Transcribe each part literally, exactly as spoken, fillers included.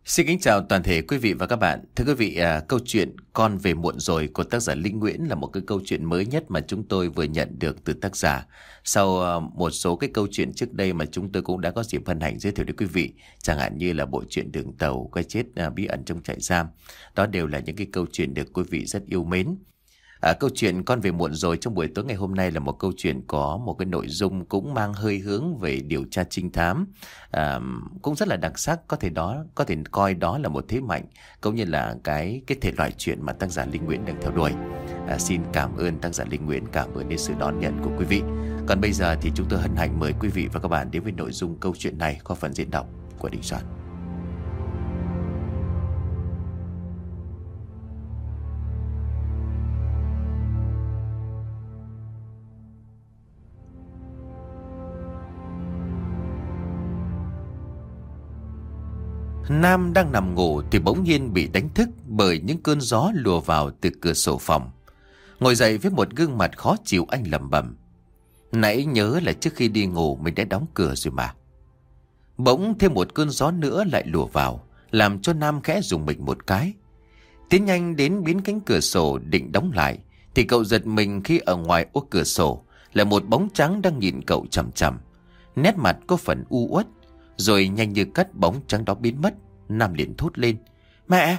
Xin kính chào toàn thể quý vị và các bạn. Thưa quý vị, à, câu chuyện Con về muộn rồi của tác giả Linh Nguyễn là một cái câu chuyện mới nhất mà chúng tôi vừa nhận được từ tác giả. Sau à, một số cái câu chuyện trước đây mà chúng tôi cũng đã có dịp hân hạnh giới thiệu đến quý vị, chẳng hạn như là bộ truyện Đường Tàu, Cái chết à, bí ẩn trong trại giam. Đó đều là những cái câu chuyện được quý vị rất yêu mến. À, câu chuyện Con về muộn rồi trong buổi tối ngày hôm nay là một câu chuyện có một cái nội dung cũng mang hơi hướng về điều tra trinh thám, à, cũng rất là đặc sắc. Có thể đó có thể coi đó là một thế mạnh cũng như là cái cái thể loại chuyện mà tác giả Linh Nguyễn đang theo đuổi. À, xin cảm ơn tác giả Linh Nguyễn, cảm ơn đến sự đón nhận của quý vị. Còn bây giờ thì chúng tôi hân hạnh mời quý vị và các bạn đến với nội dung câu chuyện này qua phần diễn đọc của Đình Soạn. Nam đang nằm ngủ thì bỗng nhiên bị đánh thức bởi những cơn gió lùa vào từ cửa sổ phòng. Ngồi dậy với một gương mặt khó chịu, anh lẩm bẩm: nãy nhớ là trước khi đi ngủ mình đã đóng cửa rồi mà. Bỗng thêm một cơn gió nữa lại lùa vào, làm cho Nam khẽ rùng mình một cái. Tiến nhanh đến biến cánh cửa sổ định đóng lại thì cậu giật mình khi ở ngoài ô cửa sổ là một bóng trắng đang nhìn cậu chằm chằm. Nét mặt có phần u uất. Rồi nhanh như cắt bóng trắng đó biến mất. Nam liền thốt lên: mẹ!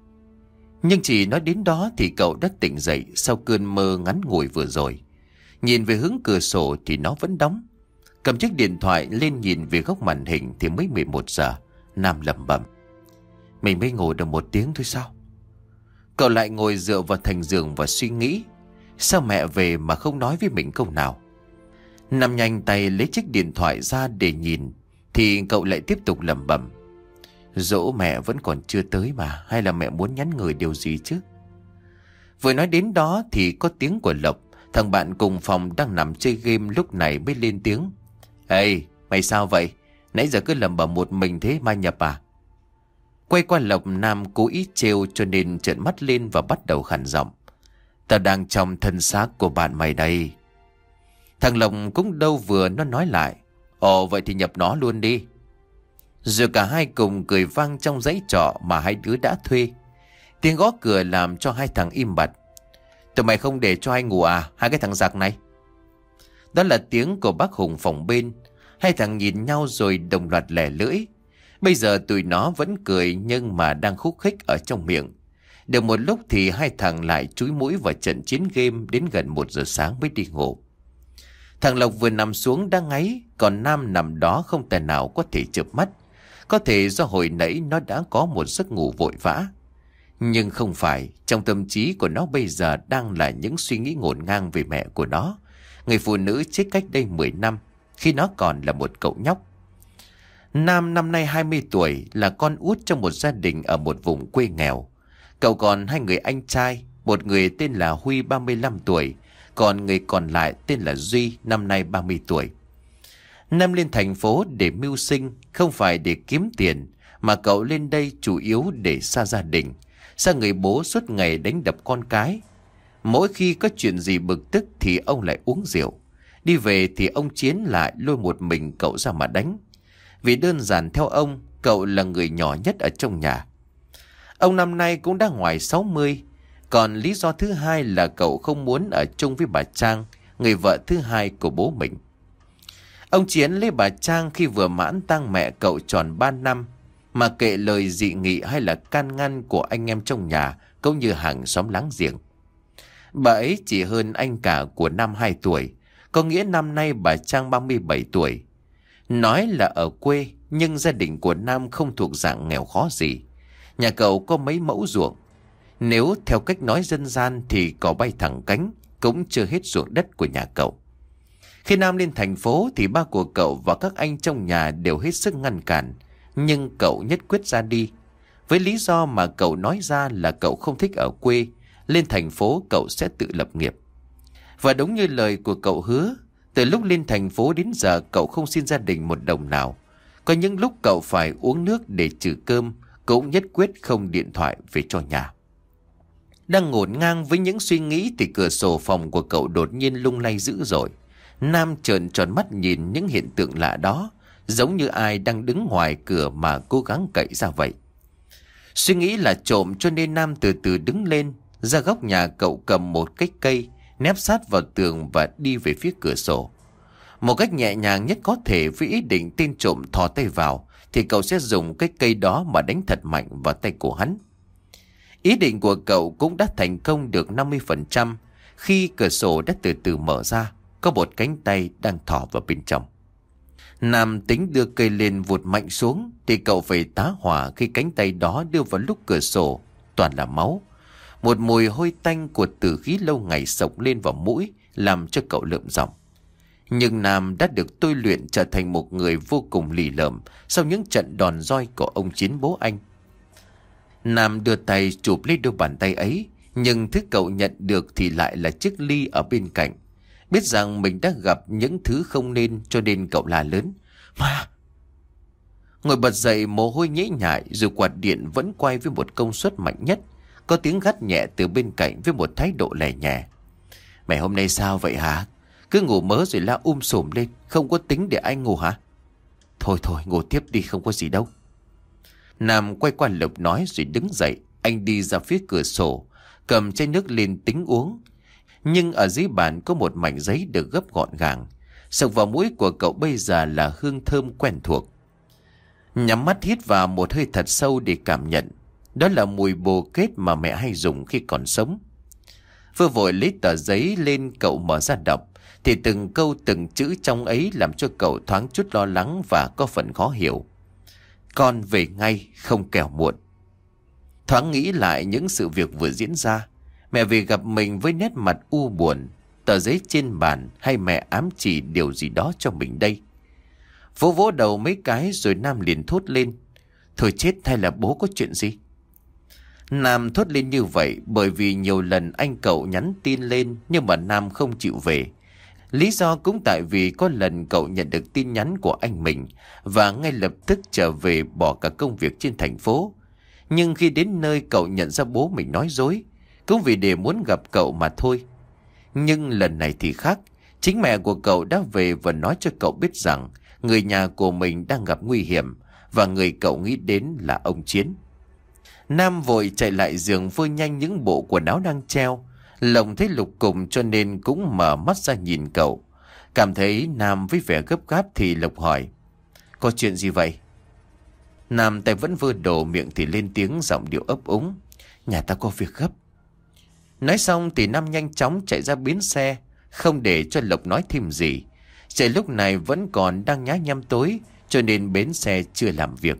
Nhưng chỉ nói đến đó thì cậu đã tỉnh dậy sau cơn mơ ngắn ngủi vừa rồi. Nhìn về hướng cửa sổ thì nó vẫn đóng. Cầm chiếc điện thoại lên nhìn về góc màn hình thì mới mười một giờ. Nam lẩm bẩm: mình mới ngủ được một tiếng thôi sao? Cậu lại ngồi dựa vào thành giường và suy nghĩ, sao mẹ về mà không nói với mình câu nào? Nam nhanh tay lấy chiếc điện thoại ra để nhìn thì cậu lại tiếp tục lẩm bẩm: dỗ mẹ vẫn còn chưa tới mà, hay là mẹ muốn nhắn người điều gì chứ? Vừa nói đến đó thì có tiếng của Lộc, thằng bạn cùng phòng đang nằm chơi game lúc này mới lên tiếng: ê, mày sao vậy? Nãy giờ cứ lẩm bẩm một mình thế Mai Nhập à? Quay qua Lộc, Nam cố ý trêu cho nên trợn mắt lên và bắt đầu khàn giọng: tao đang trong thân xác của bạn mày đây. Thằng Lộc cũng đâu vừa nó nói lại: ồ, vậy thì nhập nó luôn đi. Rồi cả hai cùng cười vang trong dãy trọ mà hai đứa đã thuê. Tiếng gõ cửa làm cho hai thằng im bặt. Tụi mày không để cho ai ngủ à, hai cái thằng giặc này? Đó là tiếng của bác Hùng phòng bên. Hai thằng nhìn nhau rồi đồng loạt lẻ lưỡi. Bây giờ tụi nó vẫn cười nhưng mà đang khúc khích ở trong miệng. Được một lúc thì hai thằng lại chúi mũi vào trận chiến game đến gần một giờ sáng mới đi ngủ. Thằng Lộc vừa nằm xuống đang ngáy, còn Nam nằm đó không thể nào có thể chợp mắt. Có thể do hồi nãy nó đã có một giấc ngủ vội vã. Nhưng không phải, trong tâm trí của nó bây giờ đang là những suy nghĩ ngổn ngang về mẹ của nó, người phụ nữ chết cách đây mười năm, khi nó còn là một cậu nhóc. Nam năm nay hai mươi tuổi, là con út trong một gia đình ở một vùng quê nghèo. Cậu còn hai người anh trai, một người tên là Huy ba mươi lăm tuổi, còn người còn lại tên là Duy, năm nay ba mươi tuổi. Nam lên thành phố để mưu sinh, không phải để kiếm tiền, mà cậu lên đây chủ yếu để xa gia đình, xa người bố suốt ngày đánh đập con cái. Mỗi khi có chuyện gì bực tức thì ông lại uống rượu. Đi về thì ông Chiến lại lôi một mình cậu ra mà đánh. Vì đơn giản theo ông, cậu là người nhỏ nhất ở trong nhà. Ông năm nay cũng đã ngoài sáu mươi. Còn lý do thứ hai là cậu không muốn ở chung với bà Trang, người vợ thứ hai của bố mình. Ông Chiến lấy bà Trang khi vừa mãn tang mẹ cậu tròn ba năm, mà kệ lời dị nghị hay là can ngăn của anh em trong nhà cũng như hàng xóm láng giềng. Bà ấy chỉ hơn anh cả của Nam hai tuổi, có nghĩa năm nay bà Trang ba mươi bảy tuổi. Nói là ở quê, nhưng gia đình của Nam không thuộc dạng nghèo khó gì. Nhà cậu có mấy mẫu ruộng. Nếu theo cách nói dân gian thì cỏ bay thẳng cánh, cũng chưa hết ruộng đất của nhà cậu. Khi Nam lên thành phố thì ba của cậu và các anh trong nhà đều hết sức ngăn cản, nhưng cậu nhất quyết ra đi. Với lý do mà cậu nói ra là cậu không thích ở quê, lên thành phố cậu sẽ tự lập nghiệp. Và đúng như lời của cậu hứa, từ lúc lên thành phố đến giờ cậu không xin gia đình một đồng nào. Có những lúc cậu phải uống nước để trừ cơm, cũng nhất quyết không điện thoại về cho nhà. Đang ngổn ngang với những suy nghĩ thì cửa sổ phòng của cậu đột nhiên lung lay dữ dội. Nam trợn tròn mắt nhìn những hiện tượng lạ đó, giống như ai đang đứng ngoài cửa mà cố gắng cậy ra vậy. Suy nghĩ là trộm cho nên Nam từ từ đứng lên, ra góc nhà cậu cầm một cái cây, nép sát vào tường và đi về phía cửa sổ. Một cách nhẹ nhàng nhất có thể, với ý định tên trộm thò tay vào thì cậu sẽ dùng cái cây đó mà đánh thật mạnh vào tay của hắn. Ý định của cậu cũng đã thành công được năm mươi phần trăm khi cửa sổ đã từ từ mở ra, có một cánh tay đang thò vào bên trong. Nam tính đưa cây lên vụt mạnh xuống thì cậu phải tá hỏa khi cánh tay đó đưa vào lúc cửa sổ toàn là máu. Một mùi hôi tanh của tử khí lâu ngày xộc lên vào mũi làm cho cậu lợm giọng. Nhưng Nam đã được tôi luyện trở thành một người vô cùng lì lợm sau những trận đòn roi của ông Chiến bố anh. Nam đưa tay chụp lấy đôi bàn tay ấy, nhưng thứ cậu nhận được thì lại là chiếc ly ở bên cạnh. Biết rằng mình đã gặp những thứ không nên cho nên cậu la lớn: "Ma!" Ngồi bật dậy, mồ hôi nhễ nhại, dù quạt điện vẫn quay với một công suất mạnh nhất. Có tiếng gắt nhẹ từ bên cạnh với một thái độ lè nhẹ: "Mày hôm nay sao vậy hả? Cứ ngủ mớ rồi la um sùm lên, không có tính để anh ngủ hả?" "Thôi thôi, ngủ tiếp đi, không có gì đâu." Nam quay qua Lộc nói rồi đứng dậy. Anh đi ra phía cửa sổ, cầm chai nước lên tính uống. Nhưng ở dưới bàn có một mảnh giấy được gấp gọn gàng. Sộc vào mũi của cậu bây giờ là hương thơm quen thuộc. Nhắm mắt hít vào một hơi thật sâu để cảm nhận. Đó là mùi bồ kết mà mẹ hay dùng khi còn sống. Vừa vội lấy tờ giấy lên, cậu mở ra đọc thì từng câu từng chữ trong ấy làm cho cậu thoáng chút lo lắng và có phần khó hiểu. "Con về ngay, không kẻo muộn." Thoáng nghĩ lại những sự việc vừa diễn ra. Mẹ về gặp mình với nét mặt u buồn. Tờ giấy trên bàn hay mẹ ám chỉ điều gì đó cho mình đây? Vỗ vỗ đầu mấy cái rồi Nam liền thốt lên: "Thôi chết, hay là bố có chuyện gì?" Nam thốt lên như vậy bởi vì nhiều lần anh cậu nhắn tin lên nhưng mà Nam không chịu về. Lý do cũng tại vì có lần cậu nhận được tin nhắn của anh mình và ngay lập tức trở về bỏ cả công việc trên thành phố. Nhưng khi đến nơi cậu nhận ra bố mình nói dối, cũng vì để muốn gặp cậu mà thôi. Nhưng lần này thì khác. Chính mẹ của cậu đã về và nói cho cậu biết rằng người nhà của mình đang gặp nguy hiểm và người cậu nghĩ đến là ông Chiến. Nam vội chạy lại giường phơi nhanh những bộ quần áo đang treo. Lộc thấy lục cùng cho nên cũng mở mắt ra nhìn cậu. Cảm thấy Nam với vẻ gấp gáp thì Lộc hỏi: "Có chuyện gì vậy?" Nam tay vẫn vơ đồ, miệng thì lên tiếng giọng điệu ấp úng: "Nhà ta có việc gấp." Nói xong thì Nam nhanh chóng chạy ra bến xe, không để cho Lộc nói thêm gì. Trời lúc này vẫn còn đang nhá nhem tối cho nên bến xe chưa làm việc.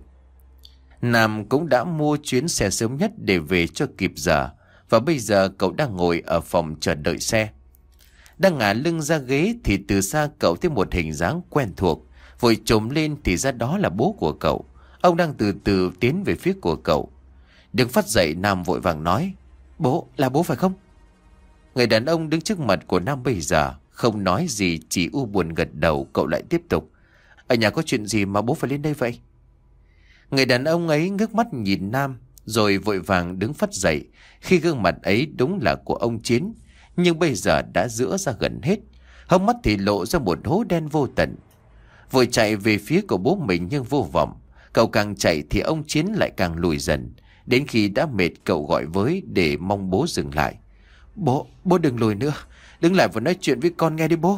Nam cũng đã mua chuyến xe sớm nhất để về cho kịp giờ. Và bây giờ cậu đang ngồi ở phòng chờ đợi xe. Đang ngả lưng ra ghế thì từ xa cậu thấy một hình dáng quen thuộc. Vội trồm lên thì ra đó là bố của cậu. Ông đang từ từ tiến về phía của cậu. Đứng phát dậy, Nam vội vàng nói: "Bố, là bố phải không?" Người đàn ông đứng trước mặt của Nam bây giờ không nói gì, chỉ u buồn gật đầu. Cậu lại tiếp tục: "Ở nhà có chuyện gì mà bố phải lên đây vậy?" Người đàn ông ấy ngước mắt nhìn Nam rồi vội vàng đứng phắt dậy. Khi gương mặt ấy đúng là của ông Chiến, nhưng bây giờ đã rữa ra gần hết, hốc mắt thì lộ ra một hố đen vô tận. Vội chạy về phía của bố mình nhưng vô vọng. Cậu càng chạy thì ông Chiến lại càng lùi dần. Đến khi đã mệt, cậu gọi với để mong bố dừng lại: "Bố, bố đừng lùi nữa, đứng lại và nói chuyện với con nghe đi bố."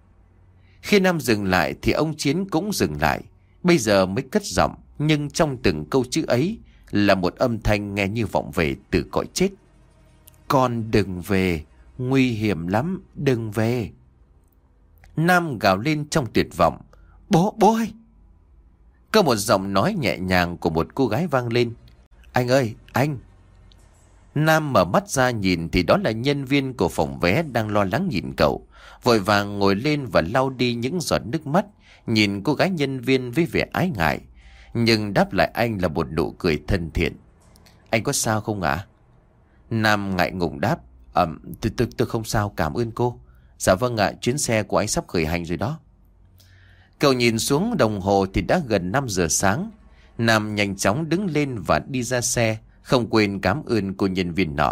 Khi Nam dừng lại thì ông Chiến cũng dừng lại. Bây giờ mới cất giọng, nhưng trong từng câu chữ ấy là một âm thanh nghe như vọng về từ cõi chết: "Con đừng về, nguy hiểm lắm, đừng về." Nam gào lên trong tuyệt vọng: "Bố, bố ơi!" Có một giọng nói nhẹ nhàng của một cô gái vang lên: "Anh ơi, anh!" Nam mở mắt ra nhìn thì đó là nhân viên của phòng vé đang lo lắng nhìn cậu. Vội vàng ngồi lên và lau đi những giọt nước mắt, nhìn cô gái nhân viên với vẻ ái ngại. Nhưng đáp lại anh là một nụ cười thân thiện: "Anh có sao không ạ?" Nam ngại ngùng đáp: Ẩm, tôi, tôi, tôi không sao, cảm ơn cô." "Dạ vâng ạ, chuyến xe của anh sắp khởi hành rồi đó." Cậu nhìn xuống đồng hồ thì đã gần năm giờ sáng. Nam nhanh chóng đứng lên và đi ra xe, không quên cảm ơn cô nhân viên nọ.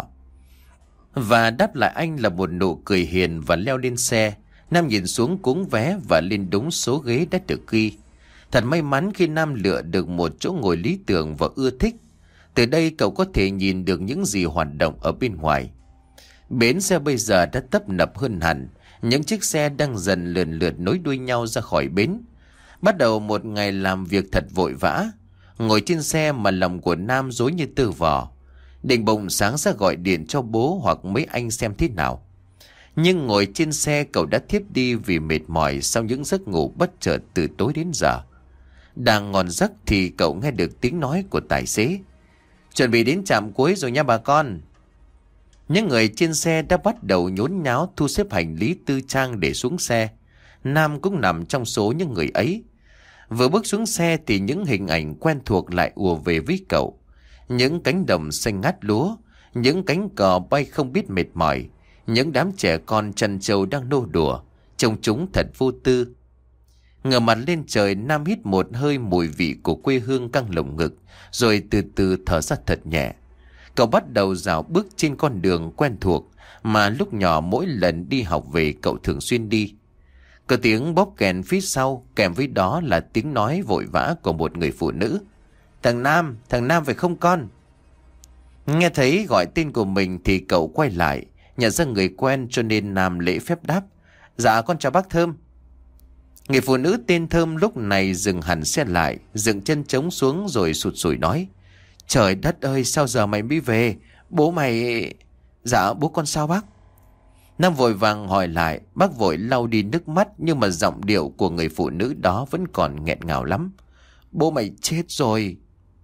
Và đáp lại anh là một nụ cười hiền và leo lên xe. Nam nhìn xuống cuống vé và lên đúng số ghế đã được ghi. Thật may mắn khi Nam lựa được một chỗ ngồi lý tưởng và ưa thích. Từ đây cậu có thể nhìn được những gì hoạt động ở bên ngoài. Bến xe bây giờ đã tấp nập hơn hẳn. Những chiếc xe đang dần lần lượt nối đuôi nhau ra khỏi bến. Bắt đầu một ngày làm việc thật vội vã. Ngồi trên xe mà lòng của Nam rối như tơ vò. Định bụng sáng ra gọi điện cho bố hoặc mấy anh xem thế nào. Nhưng ngồi trên xe cậu đã thiếp đi vì mệt mỏi sau những giấc ngủ bất chợt từ tối đến giờ. Đang ngon giấc thì cậu nghe được tiếng nói của tài xế. Chuẩn bị đến trạm cuối rồi nha bà con. Những người trên xe đã bắt đầu nhốn nháo thu xếp hành lý tư trang để xuống xe. Nam cũng nằm trong số những người ấy. Vừa bước xuống xe thì những hình ảnh quen thuộc lại ùa về với cậu. Những cánh đồng xanh ngát lúa, những cánh cò bay không biết mệt mỏi, những đám trẻ con chăn trâu đang nô đùa, trông chúng thật vô tư. Ngửa mặt lên trời, Nam hít một hơi mùi vị của quê hương căng lồng ngực, rồi từ từ thở ra thật nhẹ. Cậu bắt đầu dạo bước trên con đường quen thuộc mà lúc nhỏ mỗi lần đi học về cậu thường xuyên đi. Có tiếng bóp kèn phía sau, kèm với đó là tiếng nói vội vã của một người phụ nữ. Thằng Nam, thằng Nam phải không con? Nghe thấy gọi tên của mình thì cậu quay lại, nhận ra người quen cho nên Nam lễ phép đáp. Dạ con chào bác Thơm. Người phụ nữ tên Thơm lúc này dừng hẳn xe lại, dựng chân trống xuống rồi sụt sùi nói. Trời đất ơi, sao giờ mày mới về? Bố mày... Dạ bố con sao bác? Nam vội vàng hỏi lại. Bác vội lau đi nước mắt, nhưng mà giọng điệu của người phụ nữ đó vẫn còn nghẹn ngào lắm. Bố mày chết rồi.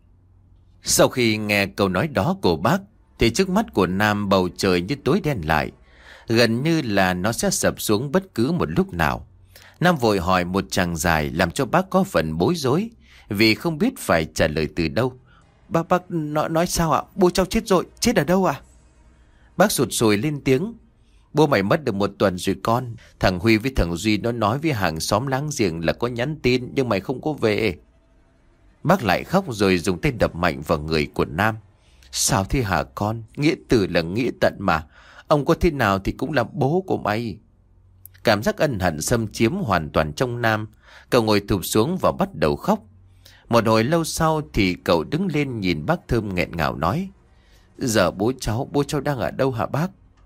Sau khi nghe câu nói đó của bác thì trước mắt của Nam bầu trời như tối đen lại, gần như là nó sẽ sập xuống bất cứ một lúc nào. Nam vội hỏi một tràng dài làm cho bác có phần bối rối, vì không biết phải trả lời từ đâu. Bác, bác nói, nói sao ạ? Bố cháu chết rồi, chết ở đâu ạ? Bác sụt sùi lên tiếng. Bố mày mất được một tuần rồi con. Thằng Huy với thằng Duy nó nói với hàng xóm láng giềng là có nhắn tin, nhưng mày không có về. Bác lại khóc rồi dùng tay đập mạnh vào người của Nam. Sao thế hả con? Nghĩa tử là nghĩa tận mà. Ông có thế nào thì cũng là bố của mày. Cảm giác ân hận xâm chiếm hoàn toàn trong Nam. Cậu ngồi thụp xuống và bắt đầu khóc. Một hồi lâu sau thì cậu đứng lên nhìn bác Thơm nghẹn ngào nói. Giờ bố cháu, bố cháu đang ở đâu hả bác?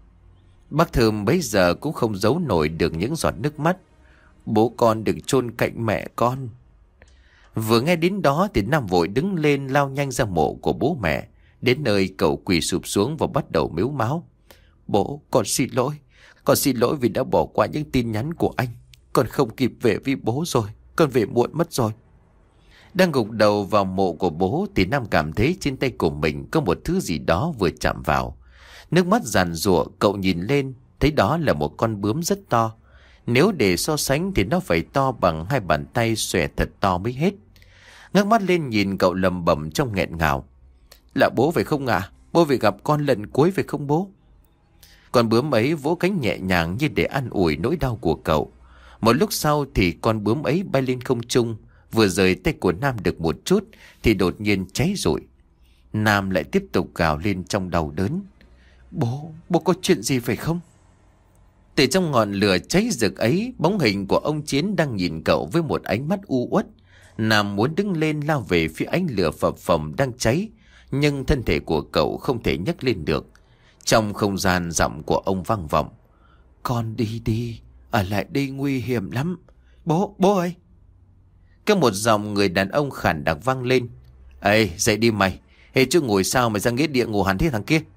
Bác Thơm bấy giờ cũng không giấu nổi được những giọt nước mắt. Bố con được chôn cạnh mẹ con. Vừa nghe đến đó thì Nam vội đứng lên lao nhanh ra mộ của bố mẹ. Đến nơi cậu quỳ sụp xuống và bắt đầu mếu máo. Bố, con xin lỗi. Con xin lỗi vì đã bỏ qua những tin nhắn của anh. Con không kịp về với bố rồi. Con về muộn mất rồi. Đang gục đầu vào mộ của bố thì Nam cảm thấy trên tay của mình có một thứ gì đó vừa chạm vào. Nước mắt giàn giụa, cậu nhìn lên thấy đó là một con bướm rất to. Nếu để so sánh thì nó phải to bằng hai bàn tay xòe thật to mới hết. Ngước mắt lên nhìn cậu lầm bầm trong nghẹn ngào. Là bố phải không ạ? À? Bố về gặp con lần cuối phải không bố? Con bướm ấy vỗ cánh nhẹ nhàng như để an ủi nỗi đau của cậu. Một lúc sau thì con bướm ấy bay lên không trung. Vừa rời tay của Nam được một chút thì đột nhiên cháy rụi. Nam lại tiếp tục gào lên trong đau đớn. Bố, bố có chuyện gì phải không? Từ trong ngọn lửa cháy rực ấy, bóng hình của ông Chiến đang nhìn cậu với một ánh mắt u uất. Nam muốn đứng lên lao về phía ánh lửa phập phồng đang cháy, nhưng thân thể của cậu không thể nhấc lên được. Trong không gian giọng của ông vang vọng. Con đi đi, ở lại đây nguy hiểm lắm. Bố, bố ơi! Có một giọng người đàn ông khản đặc vang lên. Ê, dậy đi mày. Hê chứ ngồi sao mày ra nghĩa địa ngủ hẳn thế thằng kia?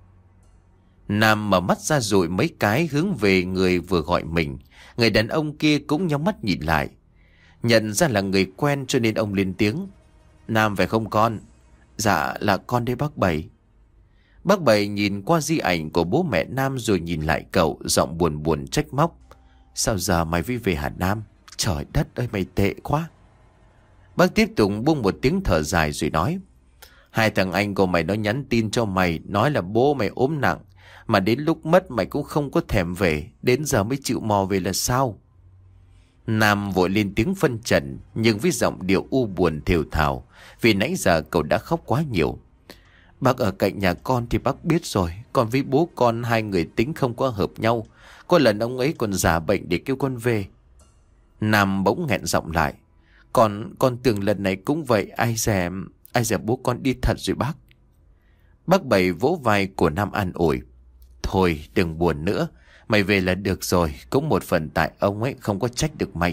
Nam mở mắt ra rồi mấy cái hướng về người vừa gọi mình. Người đàn ông kia cũng nhắm mắt nhìn lại. Nhận ra là người quen cho nên ông lên tiếng. Nam phải không con? Dạ là con đây bác Bảy. Bác Bảy nhìn qua di ảnh của bố mẹ Nam rồi nhìn lại cậu, giọng buồn buồn trách móc. Sao giờ mày mới về hả Nam? Trời đất ơi mày tệ quá. Bác tiếp tục buông một tiếng thở dài rồi nói. Hai thằng anh của mày nó nhắn tin cho mày, nói là bố mày ốm nặng, mà đến lúc mất mày cũng không có thèm về, đến giờ mới chịu mò về là sao? Nam vội lên tiếng phân trần, nhưng với giọng điệu u buồn thều thào, vì nãy giờ cậu đã khóc quá nhiều. Bác ở cạnh nhà con thì bác biết rồi, còn với bố con hai người tính không có hợp nhau. Có lần ông ấy còn giả bệnh để kêu con về. Nam bỗng nghẹn giọng lại. Còn con tưởng lần này cũng vậy, ai dè, ai dè bố con đi thật rồi bác. Bác Bảy vỗ vai của Nam an ủi. Thôi đừng buồn nữa, mày về là được rồi, cũng một phần tại ông ấy, không có trách được mày.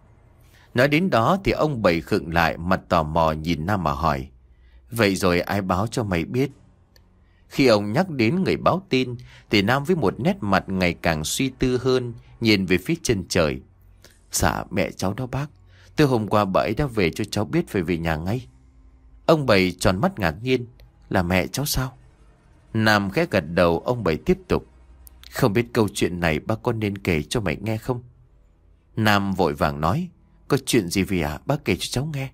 Nói đến đó thì ông Bảy khựng lại, mặt tò mò nhìn Nam mà hỏi. Vậy rồi ai báo cho mày biết? Khi ông nhắc đến người báo tin thì Nam với một nét mặt ngày càng suy tư hơn, nhìn về phía chân trời. Dạ mẹ cháu đó bác, từ hôm qua bà ấy đã về cho cháu biết phải về nhà ngay. Ông Bảy tròn mắt ngạc nhiên. Là mẹ cháu sao? Nam khẽ gật đầu. Ông Bảy tiếp tục. Không biết câu chuyện này bác có nên kể cho mày nghe không? Nam vội vàng nói. Có chuyện gì vậy ạ? Bác kể cho cháu nghe.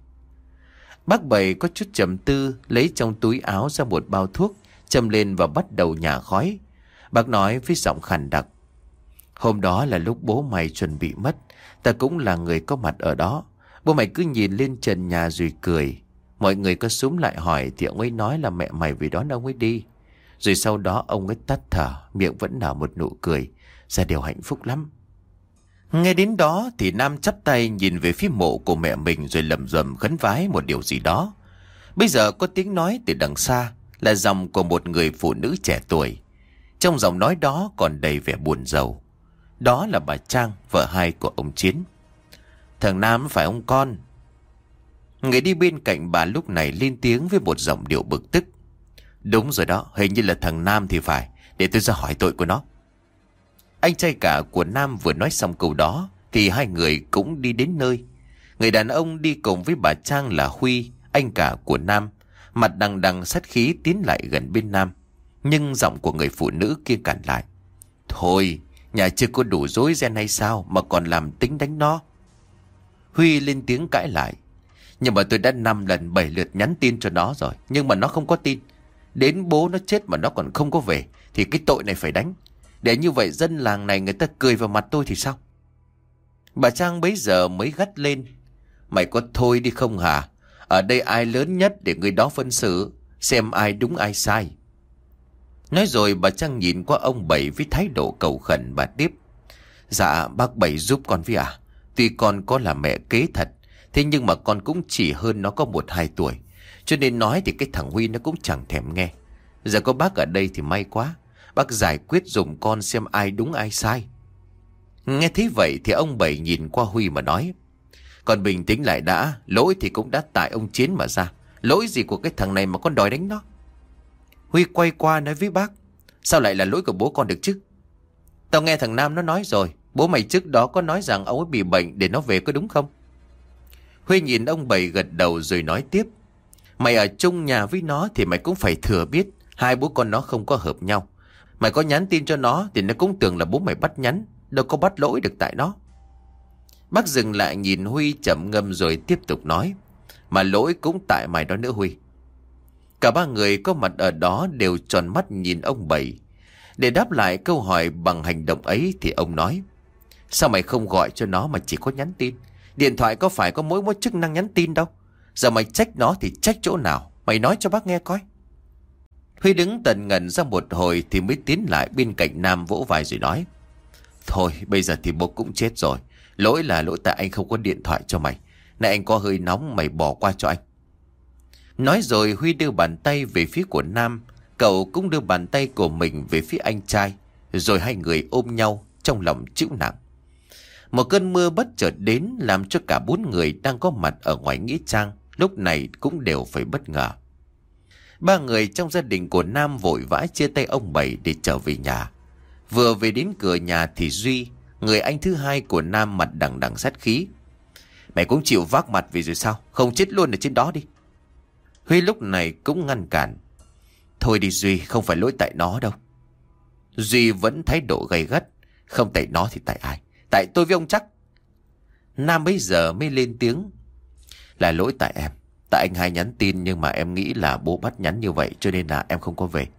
Bác Bảy có chút trầm tư, lấy trong túi áo ra một bao thuốc, châm lên và bắt đầu nhả khói. Bác nói với giọng khàn đặc. Hôm đó là lúc bố mày chuẩn bị mất, ta cũng là người có mặt ở đó. Bố mày cứ nhìn lên trần nhà rồi cười. Mọi người có xúm lại hỏi thì ông ấy nói là mẹ mày vì đón ông ấy đi. Rồi sau đó ông ấy tắt thở, miệng vẫn nở một nụ cười, ra điều hạnh phúc lắm. Nghe đến đó thì Nam chắp tay nhìn về phía mộ của mẹ mình rồi lẩm rẩm khấn vái một điều gì đó. Bây giờ có tiếng nói từ đằng xa, là giọng của một người phụ nữ trẻ tuổi. Trong giọng nói đó còn đầy vẻ buồn rầu. Đó là bà Trang, vợ hai của ông Chiến. Thằng Nam phải không con? Người đi bên cạnh bà lúc này lên tiếng với một giọng điệu bực tức. Đúng rồi đó, hình như là thằng Nam thì phải. Để tôi ra hỏi tội của nó. Anh trai cả của Nam vừa nói xong câu đó thì hai người cũng đi đến nơi. Người đàn ông đi cùng với bà Trang là Huy, anh cả của Nam, mặt đằng đằng sát khí tiến lại gần bên Nam. Nhưng giọng của người phụ nữ kia cản lại. Thôi, nhà chưa có đủ rối ren hay sao mà còn làm tính đánh nó? Huy lên tiếng cãi lại. Nhưng mà tôi đã năm lần bảy lượt nhắn tin cho nó rồi, nhưng mà nó không có tin. Đến bố nó chết mà nó còn không có về, thì cái tội này phải đánh. Để như vậy dân làng này người ta cười vào mặt tôi thì sao? Bà Trang bấy giờ mới gắt lên. Mày có thôi đi không hả? Ở đây ai lớn nhất để người đó phân xử, xem ai đúng ai sai. Nói rồi bà Trang nhìn qua ông Bảy với thái độ cầu khẩn. Bà tiếp. Dạ bác Bảy giúp con với à. Tuy con có là mẹ kế thật, thế nhưng mà con cũng chỉ hơn nó có một hai tuổi. Cho nên nói thì cái thằng Huy nó cũng chẳng thèm nghe. Giờ có bác ở đây thì may quá. Bác giải quyết dùm con xem ai đúng ai sai. Nghe thấy vậy thì ông Bảy nhìn qua Huy mà nói. Con bình tĩnh lại đã. Lỗi thì cũng đã tại ông Chiến mà ra. Lỗi gì của cái thằng này mà con đòi đánh nó? Huy quay qua nói với bác. Sao lại là lỗi của bố con được chứ? Tao nghe thằng Nam nó nói rồi. Bố mày trước đó có nói rằng ông ấy bị bệnh để nó về, có đúng không? Huy nhìn ông Bảy gật đầu rồi nói tiếp. Mày ở chung nhà với nó thì mày cũng phải thừa biết hai bố con nó không có hợp nhau. Mày có nhắn tin cho nó thì nó cũng tưởng là bố mày bắt nhắn, đâu có bắt lỗi được tại nó. Bác dừng lại nhìn Huy trầm ngâm rồi tiếp tục nói. Mà lỗi cũng tại mày đó nữa Huy. Cả ba người có mặt ở đó đều tròn mắt nhìn ông Bảy. Để đáp lại câu hỏi bằng hành động ấy thì ông nói. Sao mày không gọi cho nó mà chỉ có nhắn tin? Điện thoại có phải có mỗi một chức năng nhắn tin đâu. Giờ mày trách nó thì trách chỗ nào? Mày nói cho bác nghe coi. Huy đứng tần ngần ra một hồi thì mới tiến lại bên cạnh Nam vỗ vai rồi nói. Thôi bây giờ thì bố cũng chết rồi. Lỗi là lỗi tại anh không có điện thoại cho mày. Này anh có hơi nóng mày bỏ qua cho anh. Nói rồi Huy đưa bàn tay về phía của Nam. Cậu cũng đưa bàn tay của mình về phía anh trai. Rồi hai người ôm nhau trong lòng chịu nặng. Một cơn mưa bất chợt đến làm cho cả bốn người đang có mặt ở ngoài nghĩa trang lúc này cũng đều phải bất ngờ. Ba người trong gia đình của Nam vội vã chia tay ông Bảy để trở về nhà. Vừa về đến cửa nhà thì Duy, người anh thứ hai của Nam, mặt đằng đằng sát khí. Mày cũng chịu vác mặt vì rồi sao? Không chết luôn ở trên đó đi. Huy lúc này cũng ngăn cản. Thôi đi Duy, không phải lỗi tại nó đâu. Duy vẫn thái độ gay gắt. Không tại nó thì tại ai? Tại tôi với ông chắc. Nam bây giờ mới lên tiếng. Là lỗi tại em. Tại anh hai nhắn tin nhưng mà em nghĩ là bố bắt nhắn như vậy cho nên là em không có về.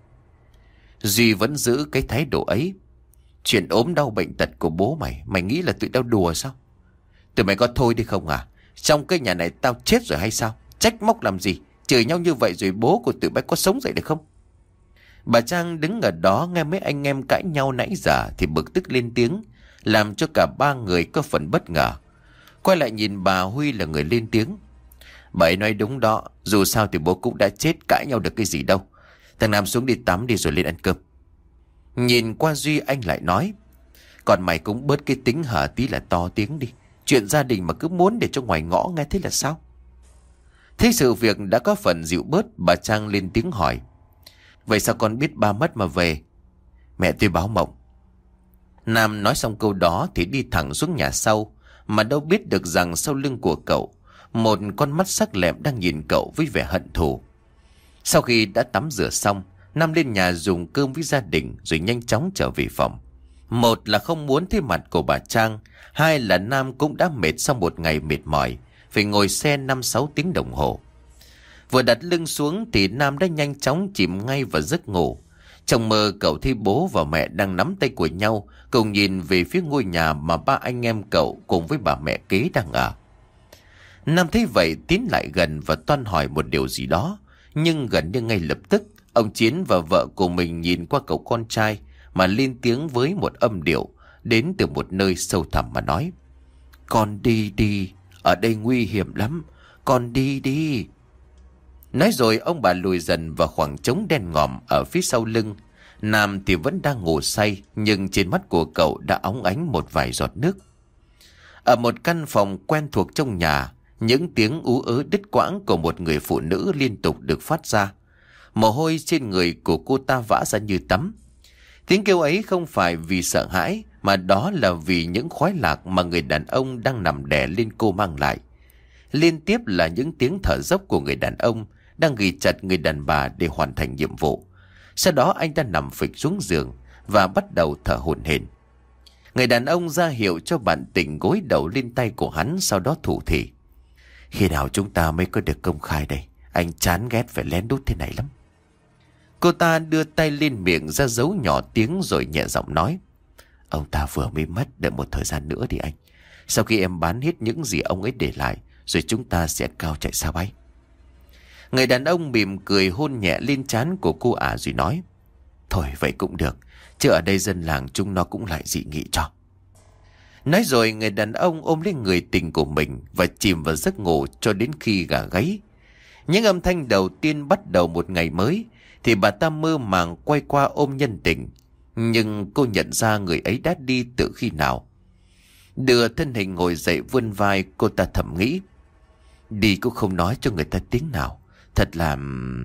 Duy vẫn giữ cái thái độ ấy. Chuyện ốm đau bệnh tật của bố mày, mày nghĩ là tụi tao đùa sao? Tụi mày có thôi đi không à? Trong cái nhà này tao chết rồi hay sao? Trách móc làm gì? Chửi nhau như vậy rồi bố của tụi bay có sống dậy được không? Bà Trang đứng ở đó nghe mấy anh em cãi nhau nãy giờ thì bực tức lên tiếng, làm cho cả ba người có phần bất ngờ. Quay lại nhìn bà Huy là người lên tiếng. Bà ấy nói đúng đó, dù sao thì bố cũng đã chết, cãi nhau được cái gì đâu. Thằng Nam xuống đi tắm đi rồi lên ăn cơm. Nhìn qua Duy anh lại nói, còn mày cũng bớt cái tính hở tí là to tiếng đi. Chuyện gia đình mà cứ muốn để cho ngoài ngõ nghe thế là sao? Thế sự việc đã có phần dịu bớt, bà Trang lên tiếng hỏi, vậy sao con biết ba mất mà về? Mẹ tôi báo mộng. Nam nói xong câu đó thì đi thẳng xuống nhà sau, mà đâu biết được rằng sau lưng của cậu, một con mắt sắc lẹm đang nhìn cậu với vẻ hận thù. Sau khi đã tắm rửa xong, Nam lên nhà dùng cơm với gia đình rồi nhanh chóng trở về phòng. Một là không muốn thấy mặt của bà Trang, hai là Nam cũng đã mệt sau một ngày mệt mỏi, phải ngồi xe năm sáu tiếng đồng hồ. Vừa đặt lưng xuống thì Nam đã nhanh chóng chìm ngay vào giấc ngủ. Trong mơ cậu thấy bố và mẹ đang nắm tay của nhau, cùng nhìn về phía ngôi nhà mà ba anh em cậu cùng với bà mẹ kế đang ở. Nam thấy vậy tiến lại gần và toan hỏi một điều gì đó, nhưng gần như ngay lập tức ông Chiến và vợ của mình nhìn qua cậu con trai mà lên tiếng với một âm điệu đến từ một nơi sâu thẳm mà nói, con đi đi, ở đây nguy hiểm lắm, con đi đi. Nói rồi ông bà lùi dần vào khoảng trống đen ngòm ở phía sau lưng. Nam thì vẫn đang ngủ say, nhưng trên mắt của cậu đã óng ánh một vài giọt nước. Ở một căn phòng quen thuộc trong nhà, những tiếng ú ớ đứt quãng của một người phụ nữ liên tục được phát ra. Mồ hôi trên người của cô ta vã ra như tắm. Tiếng kêu ấy không phải vì sợ hãi, mà đó là vì những khoái lạc mà người đàn ông đang nằm đè lên cô mang lại. Liên tiếp là những tiếng thở dốc của người đàn ông đang ghì chặt người đàn bà để hoàn thành nhiệm vụ. Sau đó anh ta nằm phịch xuống giường và bắt đầu thở hổn hển. Người đàn ông ra hiệu cho bạn tình gối đầu lên tay của hắn, sau đó thủ thỉ, khi nào chúng ta mới có được công khai đây? Anh chán ghét phải lén đút thế này lắm. Cô ta đưa tay lên miệng ra dấu nhỏ tiếng rồi nhẹ giọng nói, ông ta vừa mới mất, đợi một thời gian nữa đi anh. Sau khi em bán hết những gì ông ấy để lại, rồi chúng ta sẽ cao chạy xa bay. Người đàn ông mỉm cười hôn nhẹ lên trán của cô ả rồi nói, thôi vậy cũng được, chứ ở đây dân làng chúng nó cũng lại dị nghị cho. Nói rồi người đàn ông ôm lấy người tình của mình và chìm vào giấc ngủ cho đến khi gà gáy. Những âm thanh đầu tiên bắt đầu một ngày mới thì bà ta mơ màng quay qua ôm nhân tình, nhưng cô nhận ra người ấy đã đi từ khi nào. Đưa thân hình ngồi dậy vươn vai, cô ta thầm nghĩ, đi cũng không nói cho người ta tiếng nào, thật là...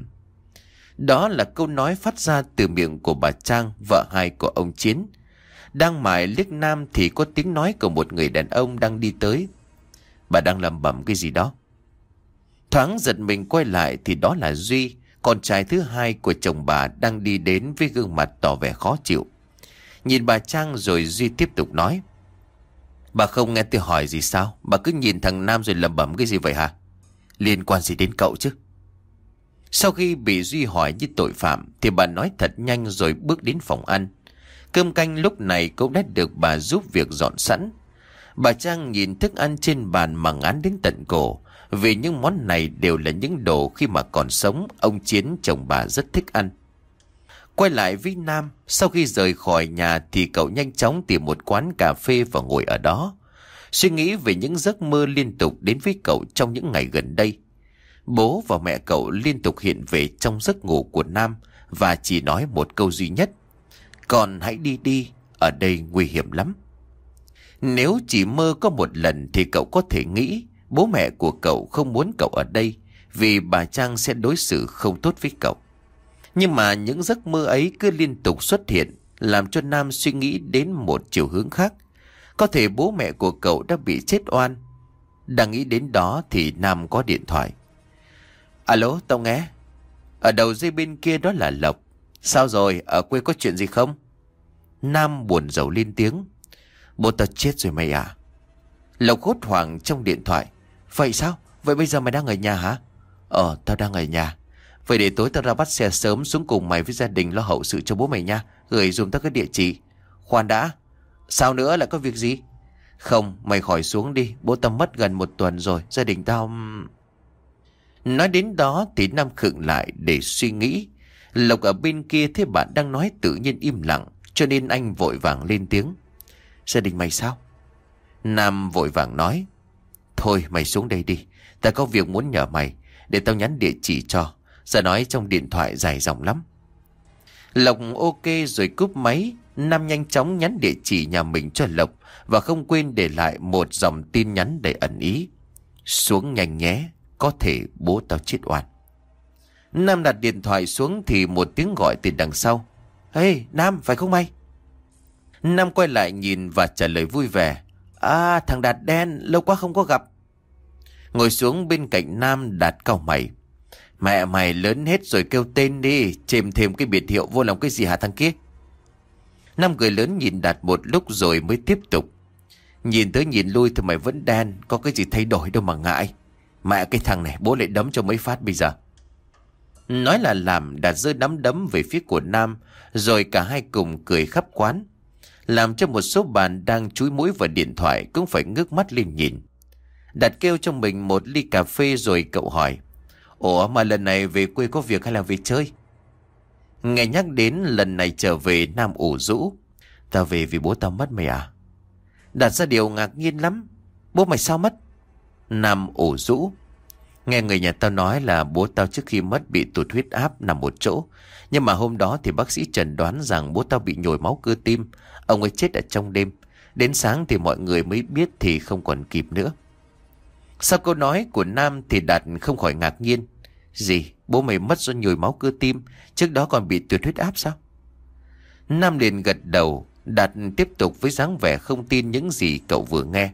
Đó là câu nói phát ra từ miệng của bà Trang, vợ hai của ông Chiến. Đang mải liếc Nam thì có tiếng nói của một người đàn ông đang đi tới. Bà đang lẩm bẩm cái gì đó. Thoáng giật mình quay lại thì đó là Duy, con trai thứ hai của chồng bà, đang đi đến với gương mặt tỏ vẻ khó chịu. Nhìn bà Trang rồi Duy tiếp tục nói, bà không nghe tôi hỏi gì sao? Bà cứ nhìn thằng Nam rồi lẩm bẩm cái gì vậy hả? Liên quan gì đến cậu chứ? Sau khi bị Duy hỏi như tội phạm thì bà nói thật nhanh rồi bước đến phòng ăn. Cơm canh lúc này cũng đã được bà giúp việc dọn sẵn. Bà Trang nhìn thức ăn trên bàn mà ngán đến tận cổ, vì những món này đều là những đồ khi mà còn sống ông Chiến chồng bà rất thích ăn. Quay lại với Nam, sau khi rời khỏi nhà thì cậu nhanh chóng tìm một quán cà phê và ngồi ở đó, suy nghĩ về những giấc mơ liên tục đến với cậu trong những ngày gần đây. Bố và mẹ cậu liên tục hiện về trong giấc ngủ của Nam và chỉ nói một câu duy nhất, con hãy đi đi, ở đây nguy hiểm lắm. Nếu chỉ mơ có một lần thì cậu có thể nghĩ bố mẹ của cậu không muốn cậu ở đây vì bà Trang sẽ đối xử không tốt với cậu. Nhưng mà những giấc mơ ấy cứ liên tục xuất hiện, làm cho Nam suy nghĩ đến một chiều hướng khác. Có thể bố mẹ của cậu đã bị chết oan. Đang nghĩ đến đó thì Nam có điện thoại. Alo, tao nghe. Ở đầu dây bên kia đó là Lộc. Sao rồi, ở quê có chuyện gì không? Nam buồn rầu lên tiếng. Bố tao chết rồi mày à? Lộc hốt hoảng trong điện thoại. Vậy sao? Vậy bây giờ mày đang ở nhà hả? Ờ, tao đang ở nhà. Vậy để tối tao ra bắt xe sớm xuống cùng mày với gia đình lo hậu sự cho bố mày nha. Gửi dùm tao cái địa chỉ. Khoan đã. Sao nữa, lại có việc gì? Không, mày khỏi xuống đi. Bố tao mất gần một tuần rồi. Gia đình tao... Nói đến đó thì Nam khựng lại để suy nghĩ. Lộc ở bên kia thấy bạn đang nói tự nhiên im lặng, cho nên anh vội vàng lên tiếng. Gia đình mày sao? Nam vội vàng nói. Thôi mày xuống đây đi, tao có việc muốn nhờ mày, để tao nhắn địa chỉ cho. Giờ nói trong điện thoại dài dòng lắm. Lộc ok rồi cúp máy. Nam nhanh chóng nhắn địa chỉ nhà mình cho Lộc và không quên để lại một dòng tin nhắn đầy ẩn ý: xuống nhanh nhé, có thể bố tao chết oan. Nam đặt điện thoại xuống thì một tiếng gọi từ đằng sau: Ê Nam, phải không mày? Nam quay lại nhìn và trả lời vui vẻ: À, thằng Đạt đen, lâu quá không có gặp. Ngồi xuống bên cạnh Nam, Đạt cau mày: Mẹ mày lớn hết rồi, kêu tên đi, chêm thêm cái biệt hiệu vô lòng cái gì hả thằng kia? Nam cười lớn nhìn Đạt một lúc rồi mới tiếp tục: Nhìn tới nhìn lui thì mày vẫn đen, có cái gì thay đổi đâu mà ngại. Mẹ cái thằng này bố lại đấm cho mấy phát bây giờ. Nói là làm, Đạt giơ nắm đấm về phía của Nam, rồi cả hai cùng cười khắp quán, làm cho một số bàn đang chúi mũi vào điện thoại cũng phải ngước mắt lên nhìn. Đạt kêu cho mình một ly cà phê rồi cậu hỏi: Ủa mà lần này về quê có việc hay là về chơi? Nghe nhắc đến lần này trở về, Nam ủ rũ: Tao về vì bố tao mất mày à? Đạt ra điều ngạc nhiên lắm: Bố mày sao mất? Nam ủ rũ: Nghe người nhà tao nói là bố tao trước khi mất bị tụt huyết áp nằm một chỗ. Nhưng mà hôm đó thì bác sĩ chẩn đoán rằng bố tao bị nhồi máu cơ tim. Ông ấy chết ở trong đêm. Đến sáng thì mọi người mới biết thì không còn kịp nữa. Sau câu nói của Nam thì Đạt không khỏi ngạc nhiên: Gì? Bố mày mất do nhồi máu cơ tim, trước đó còn bị tụt huyết áp sao? Nam liền gật đầu. Đạt tiếp tục với dáng vẻ không tin những gì cậu vừa nghe: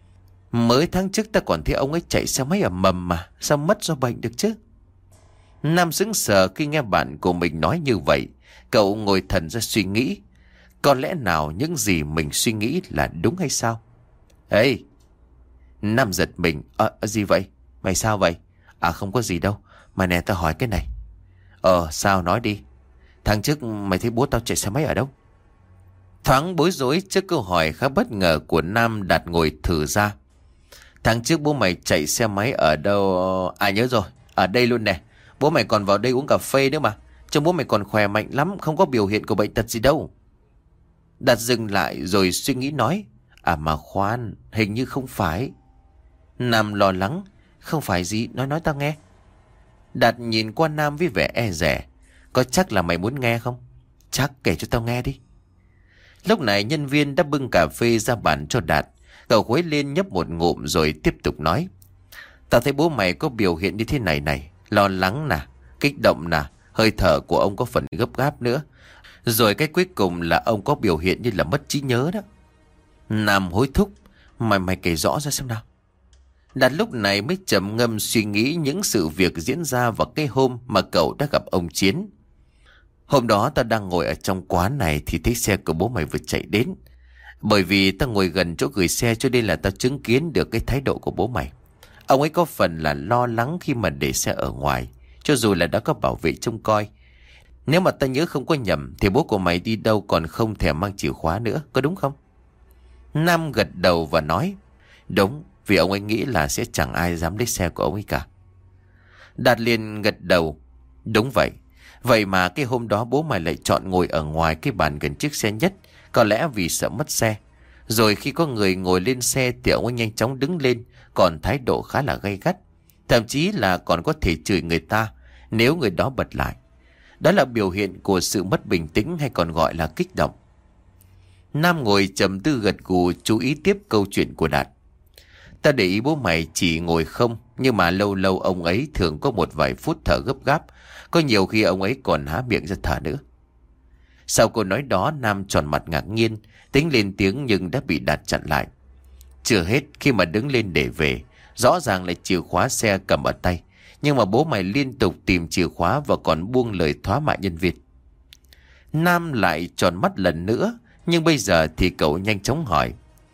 Mới tháng trước ta còn thấy ông ấy chạy xe máy ở mầm mà, sao mất do bệnh được chứ? Nam sững sờ khi nghe bạn của mình nói như vậy. Cậu ngồi thần ra suy nghĩ, có lẽ nào những gì mình suy nghĩ là đúng hay sao? Ê! Nam giật mình: Ờ, gì vậy? Mày sao vậy? À không có gì đâu. Mà nè, tao hỏi cái này. Ờ, sao, nói đi. Tháng trước mày thấy bố tao chạy xe máy ở đâu? Thoáng bối rối trước câu hỏi khá bất ngờ của Nam, Đạt ngồi thử ra: Tháng trước bố mày chạy xe máy ở đâu? À nhớ rồi, ở đây luôn nè. Bố mày còn vào đây uống cà phê nữa mà. Trông bố mày còn khỏe mạnh lắm, không có biểu hiện của bệnh tật gì đâu. Đạt dừng lại rồi suy nghĩ nói: À mà khoan, hình như không phải. Nam lo lắng: Không phải gì? Nói nói tao nghe. Đạt nhìn qua Nam với vẻ e dè: Có chắc là mày muốn nghe không? Chắc, kể cho tao nghe đi. Lúc này nhân viên đã bưng cà phê ra bàn cho Đạt. Cậu khuấy lên nhấp một ngụm rồi tiếp tục nói: Tao thấy bố mày có biểu hiện như thế này này: lo lắng nè, kích động nè, hơi thở của ông có phần gấp gáp nữa. Rồi cái cuối cùng là ông có biểu hiện như là mất trí nhớ đó. Nam hối thúc: Mày mày kể rõ ra xem nào. Đạt lúc này mới trầm ngâm suy nghĩ những sự việc diễn ra vào cái hôm mà cậu đã gặp ông Chiến. Hôm đó tao đang ngồi ở trong quán này thì thấy xe của bố mày vừa chạy đến. Bởi vì tao ngồi gần chỗ gửi xe cho nên là tao chứng kiến được cái thái độ của bố mày. Ông ấy có phần là lo lắng khi mà để xe ở ngoài, cho dù là đã có bảo vệ trông coi. Nếu mà tao nhớ không có nhầm thì bố của mày đi đâu còn không thèm mang chìa khóa nữa, có đúng không? Nam gật đầu và nói: Đúng, vì ông ấy nghĩ là sẽ chẳng ai dám lấy xe của ông ấy cả. Đạt liền gật đầu: Đúng vậy. Vậy mà cái hôm đó bố mày lại chọn ngồi ở ngoài cái bàn gần chiếc xe nhất, có lẽ vì sợ mất xe. Rồi khi có người ngồi lên xe thì ông ấy nhanh chóng đứng lên, còn thái độ khá là gay gắt. Thậm chí là còn có thể chửi người ta nếu người đó bật lại. Đó là biểu hiện của sự mất bình tĩnh, hay còn gọi là kích động. Nam ngồi trầm tư gật gù chú ý tiếp câu chuyện của Đạt: Ta để ý bố mày chỉ ngồi không, nhưng mà lâu lâu ông ấy thường có một vài phút thở gấp gáp. Có nhiều khi ông ấy còn há miệng ra thở nữa. Sau câu nói đó, Nam tròn mặt ngạc nhiên, tính lên tiếng nhưng đã bị Đạt chặn lại. Chưa hết, khi mà đứng lên để về, rõ ràng là chìa khóa xe cầm ở tay, nhưng mà bố mày liên tục tìm chìa khóa và còn buông lời thóa mạ nhân viên. Nam lại tròn mắt lần nữa, nhưng bây giờ thì cậu nhanh chóng hỏi: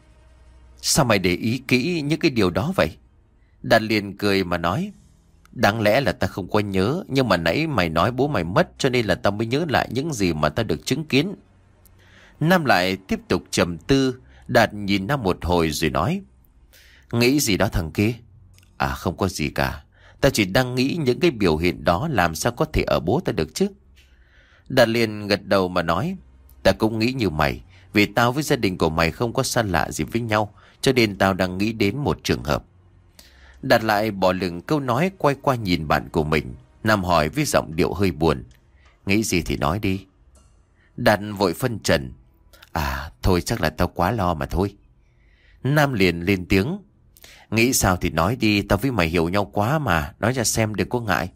Sao mày để ý kỹ những cái điều đó vậy? Đạt liền cười mà nói: Đáng lẽ là ta không có nhớ, nhưng mà nãy mày nói bố mày mất cho nên là ta mới nhớ lại những gì mà ta được chứng kiến. Nam lại tiếp tục trầm tư. Đạt nhìn Nam một hồi rồi nói: Nghĩ gì đó thằng kia? À không có gì cả. Ta chỉ đang nghĩ những cái biểu hiện đó làm sao có thể ở bố ta được chứ. Đạt liền gật đầu mà nói: Ta cũng nghĩ như mày. Vì tao với gia đình của mày không có xa lạ gì với nhau, cho nên tao đang nghĩ đến một trường hợp. Đạt lại bỏ lửng câu nói, quay qua nhìn bạn của mình. Nam hỏi với giọng điệu hơi buồn: Nghĩ gì thì nói đi. Đạt vội phân trần. À thôi chắc là tao quá lo mà thôi. Nam liền lên tiếng. Nghĩ sao thì nói đi, tao với mày hiểu nhau quá mà, nói ra xem đừng có ngại.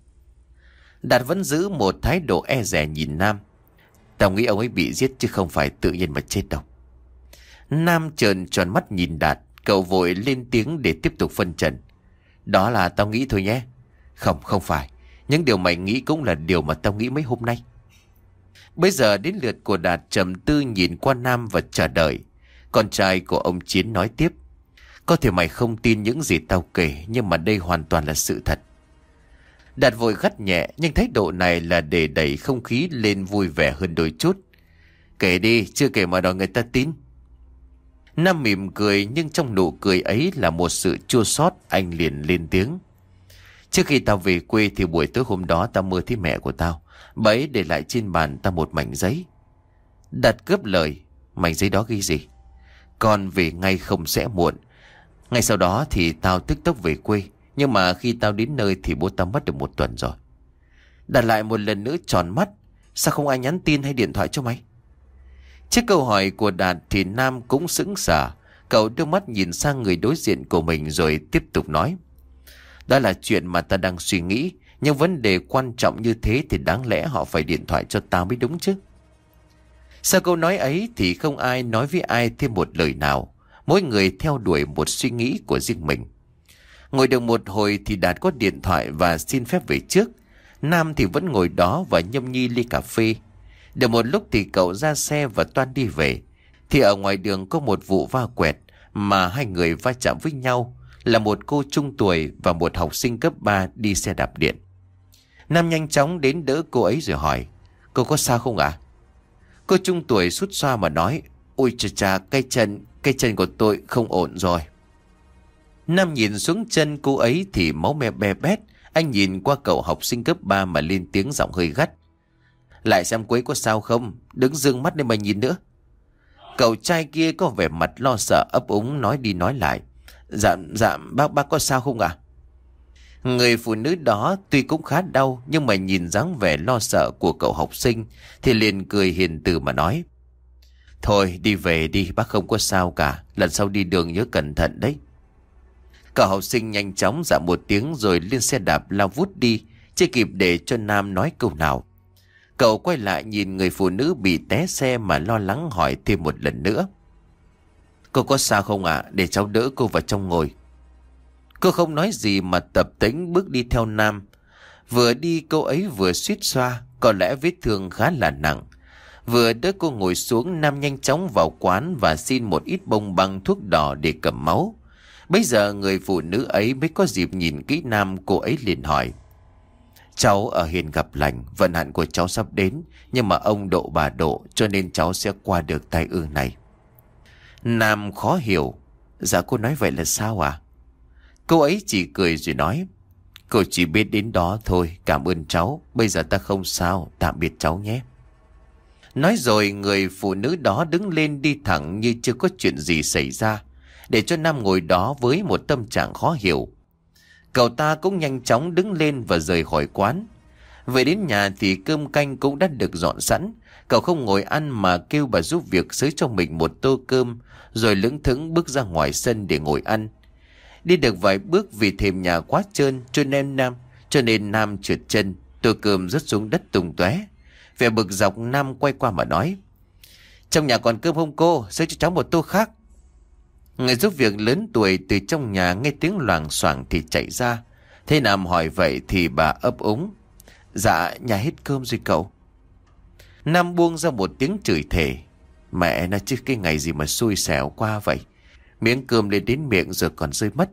Đạt vẫn giữ một thái độ e dè nhìn Nam. Tao nghĩ ông ấy bị giết chứ không phải tự nhiên mà chết đâu. Nam trợn tròn mắt nhìn Đạt. Cậu vội lên tiếng để tiếp tục phân trần. Đó là tao nghĩ thôi nhé. Không, không phải. Những điều mày nghĩ cũng là điều mà tao nghĩ mấy hôm nay. Bây giờ đến lượt của Đạt trầm tư nhìn qua Nam và chờ đợi. Con trai của ông Chiến nói tiếp. Có thể mày không tin những gì tao kể, nhưng mà đây hoàn toàn là sự thật. Đạt vội gắt nhẹ, nhưng thái độ này là để đẩy không khí lên vui vẻ hơn đôi chút. Kể đi, chưa kể mà đòi người ta tin. Nam mỉm cười, nhưng trong nụ cười ấy là một sự chua xót. Anh liền lên tiếng. Trước khi tao về quê thì buổi tối hôm đó tao mơ thấy mẹ của tao. Bà ấy để lại trên bàn tao một mảnh giấy. Đạt cướp lời. Mảnh giấy đó ghi gì? Con về ngay không sẽ muộn. Ngay sau đó thì tao tức tốc về quê. Nhưng mà khi tao đến nơi thì bố tao mất được một tuần rồi. Đạt lại một lần nữa tròn mắt. Sao không ai nhắn tin hay điện thoại cho mày? Trước câu hỏi của Đạt thì Nam cũng sững sờ. Cậu đưa mắt nhìn sang người đối diện của mình rồi tiếp tục nói. Đó là chuyện mà ta đang suy nghĩ. Nhưng vấn đề quan trọng như thế thì đáng lẽ họ phải điện thoại cho tao mới đúng chứ. Sau câu nói ấy thì không ai nói với ai thêm một lời nào. Mỗi người theo đuổi một suy nghĩ của riêng mình. Ngồi được một hồi thì Đạt có điện thoại và xin phép về trước. Nam thì vẫn ngồi đó và nhâm nhi ly cà phê. Được một lúc thì cậu ra xe và toan đi về. Thì ở ngoài đường có một vụ va quẹt mà hai người va chạm với nhau. Là một cô trung tuổi và một học sinh cấp ba đi xe đạp điện. Nam nhanh chóng đến đỡ cô ấy rồi hỏi. Cô có sao không ạ? Cô trung tuổi sút xoa mà nói. Ôi chà chà, cái chân, cái chân của tôi không ổn rồi. Nam nhìn xuống chân cô ấy thì máu me be bét. Anh nhìn qua cậu học sinh cấp ba mà lên tiếng giọng hơi gắt. Lại xem cô ấy có sao không? Đứng dương mắt lên mà nhìn nữa. Cậu trai kia có vẻ mặt lo sợ ấp úng nói đi nói lại. Dạ, dạ, bác, bác có sao không ạ? Người phụ nữ đó tuy cũng khá đau, nhưng mà nhìn dáng vẻ lo sợ của cậu học sinh thì liền cười hiền từ mà nói. Thôi đi về đi, bác không có sao cả. Lần sau đi đường nhớ cẩn thận đấy. Cậu học sinh nhanh chóng dạ một tiếng rồi lên xe đạp lao vút đi, chưa kịp để cho Nam nói câu nào. Cậu quay lại nhìn người phụ nữ bị té xe mà lo lắng hỏi thêm một lần nữa. Cô có sao không ạ? À? Để cháu đỡ cô vào trong ngồi. Cô không nói gì mà tập tễnh bước đi theo Nam. Vừa đi cô ấy vừa suýt xoa, có lẽ vết thương khá là nặng. Vừa đỡ cô ngồi xuống, Nam nhanh chóng vào quán và xin một ít bông băng thuốc đỏ để cầm máu. Bây giờ người phụ nữ ấy mới có dịp nhìn kỹ Nam, cô ấy liền hỏi. Cháu ở hiền gặp lành, vận hạn của cháu sắp đến, nhưng mà ông độ bà độ cho nên cháu sẽ qua được tai ương này. Nam khó hiểu. Dạ cô nói vậy là sao à? Cô ấy chỉ cười rồi nói. Cô chỉ biết đến đó thôi, cảm ơn cháu. Bây giờ ta không sao, tạm biệt cháu nhé. Nói rồi người phụ nữ đó đứng lên đi thẳng như chưa có chuyện gì xảy ra, để cho Nam ngồi đó với một tâm trạng khó hiểu. Cậu ta cũng nhanh chóng đứng lên và rời khỏi quán. Về đến nhà thì cơm canh cũng đã được dọn sẵn. Cậu không ngồi ăn mà kêu bà giúp việc xới cho mình một tô cơm, rồi lững thững bước ra ngoài sân để ngồi ăn. Đi được vài bước vì thềm nhà quá trơn cho nên Nam cho nên Nam trượt chân, tô cơm rớt xuống đất tung tóe. Vẻ bực dọc Nam quay qua mà nói. Trong nhà còn cơm không cô? Xới cho cháu một tô khác. Người giúp việc lớn tuổi từ trong nhà nghe tiếng loảng xoảng thì chạy ra. Thế Nam hỏi vậy thì bà ấp úng. Dạ nhà hết cơm rồi cậu. Nam buông ra một tiếng chửi thề. Mẹ nó chứ cái ngày gì mà xui xẻo qua vậy. Miếng cơm lên đến miệng rồi còn rơi mất.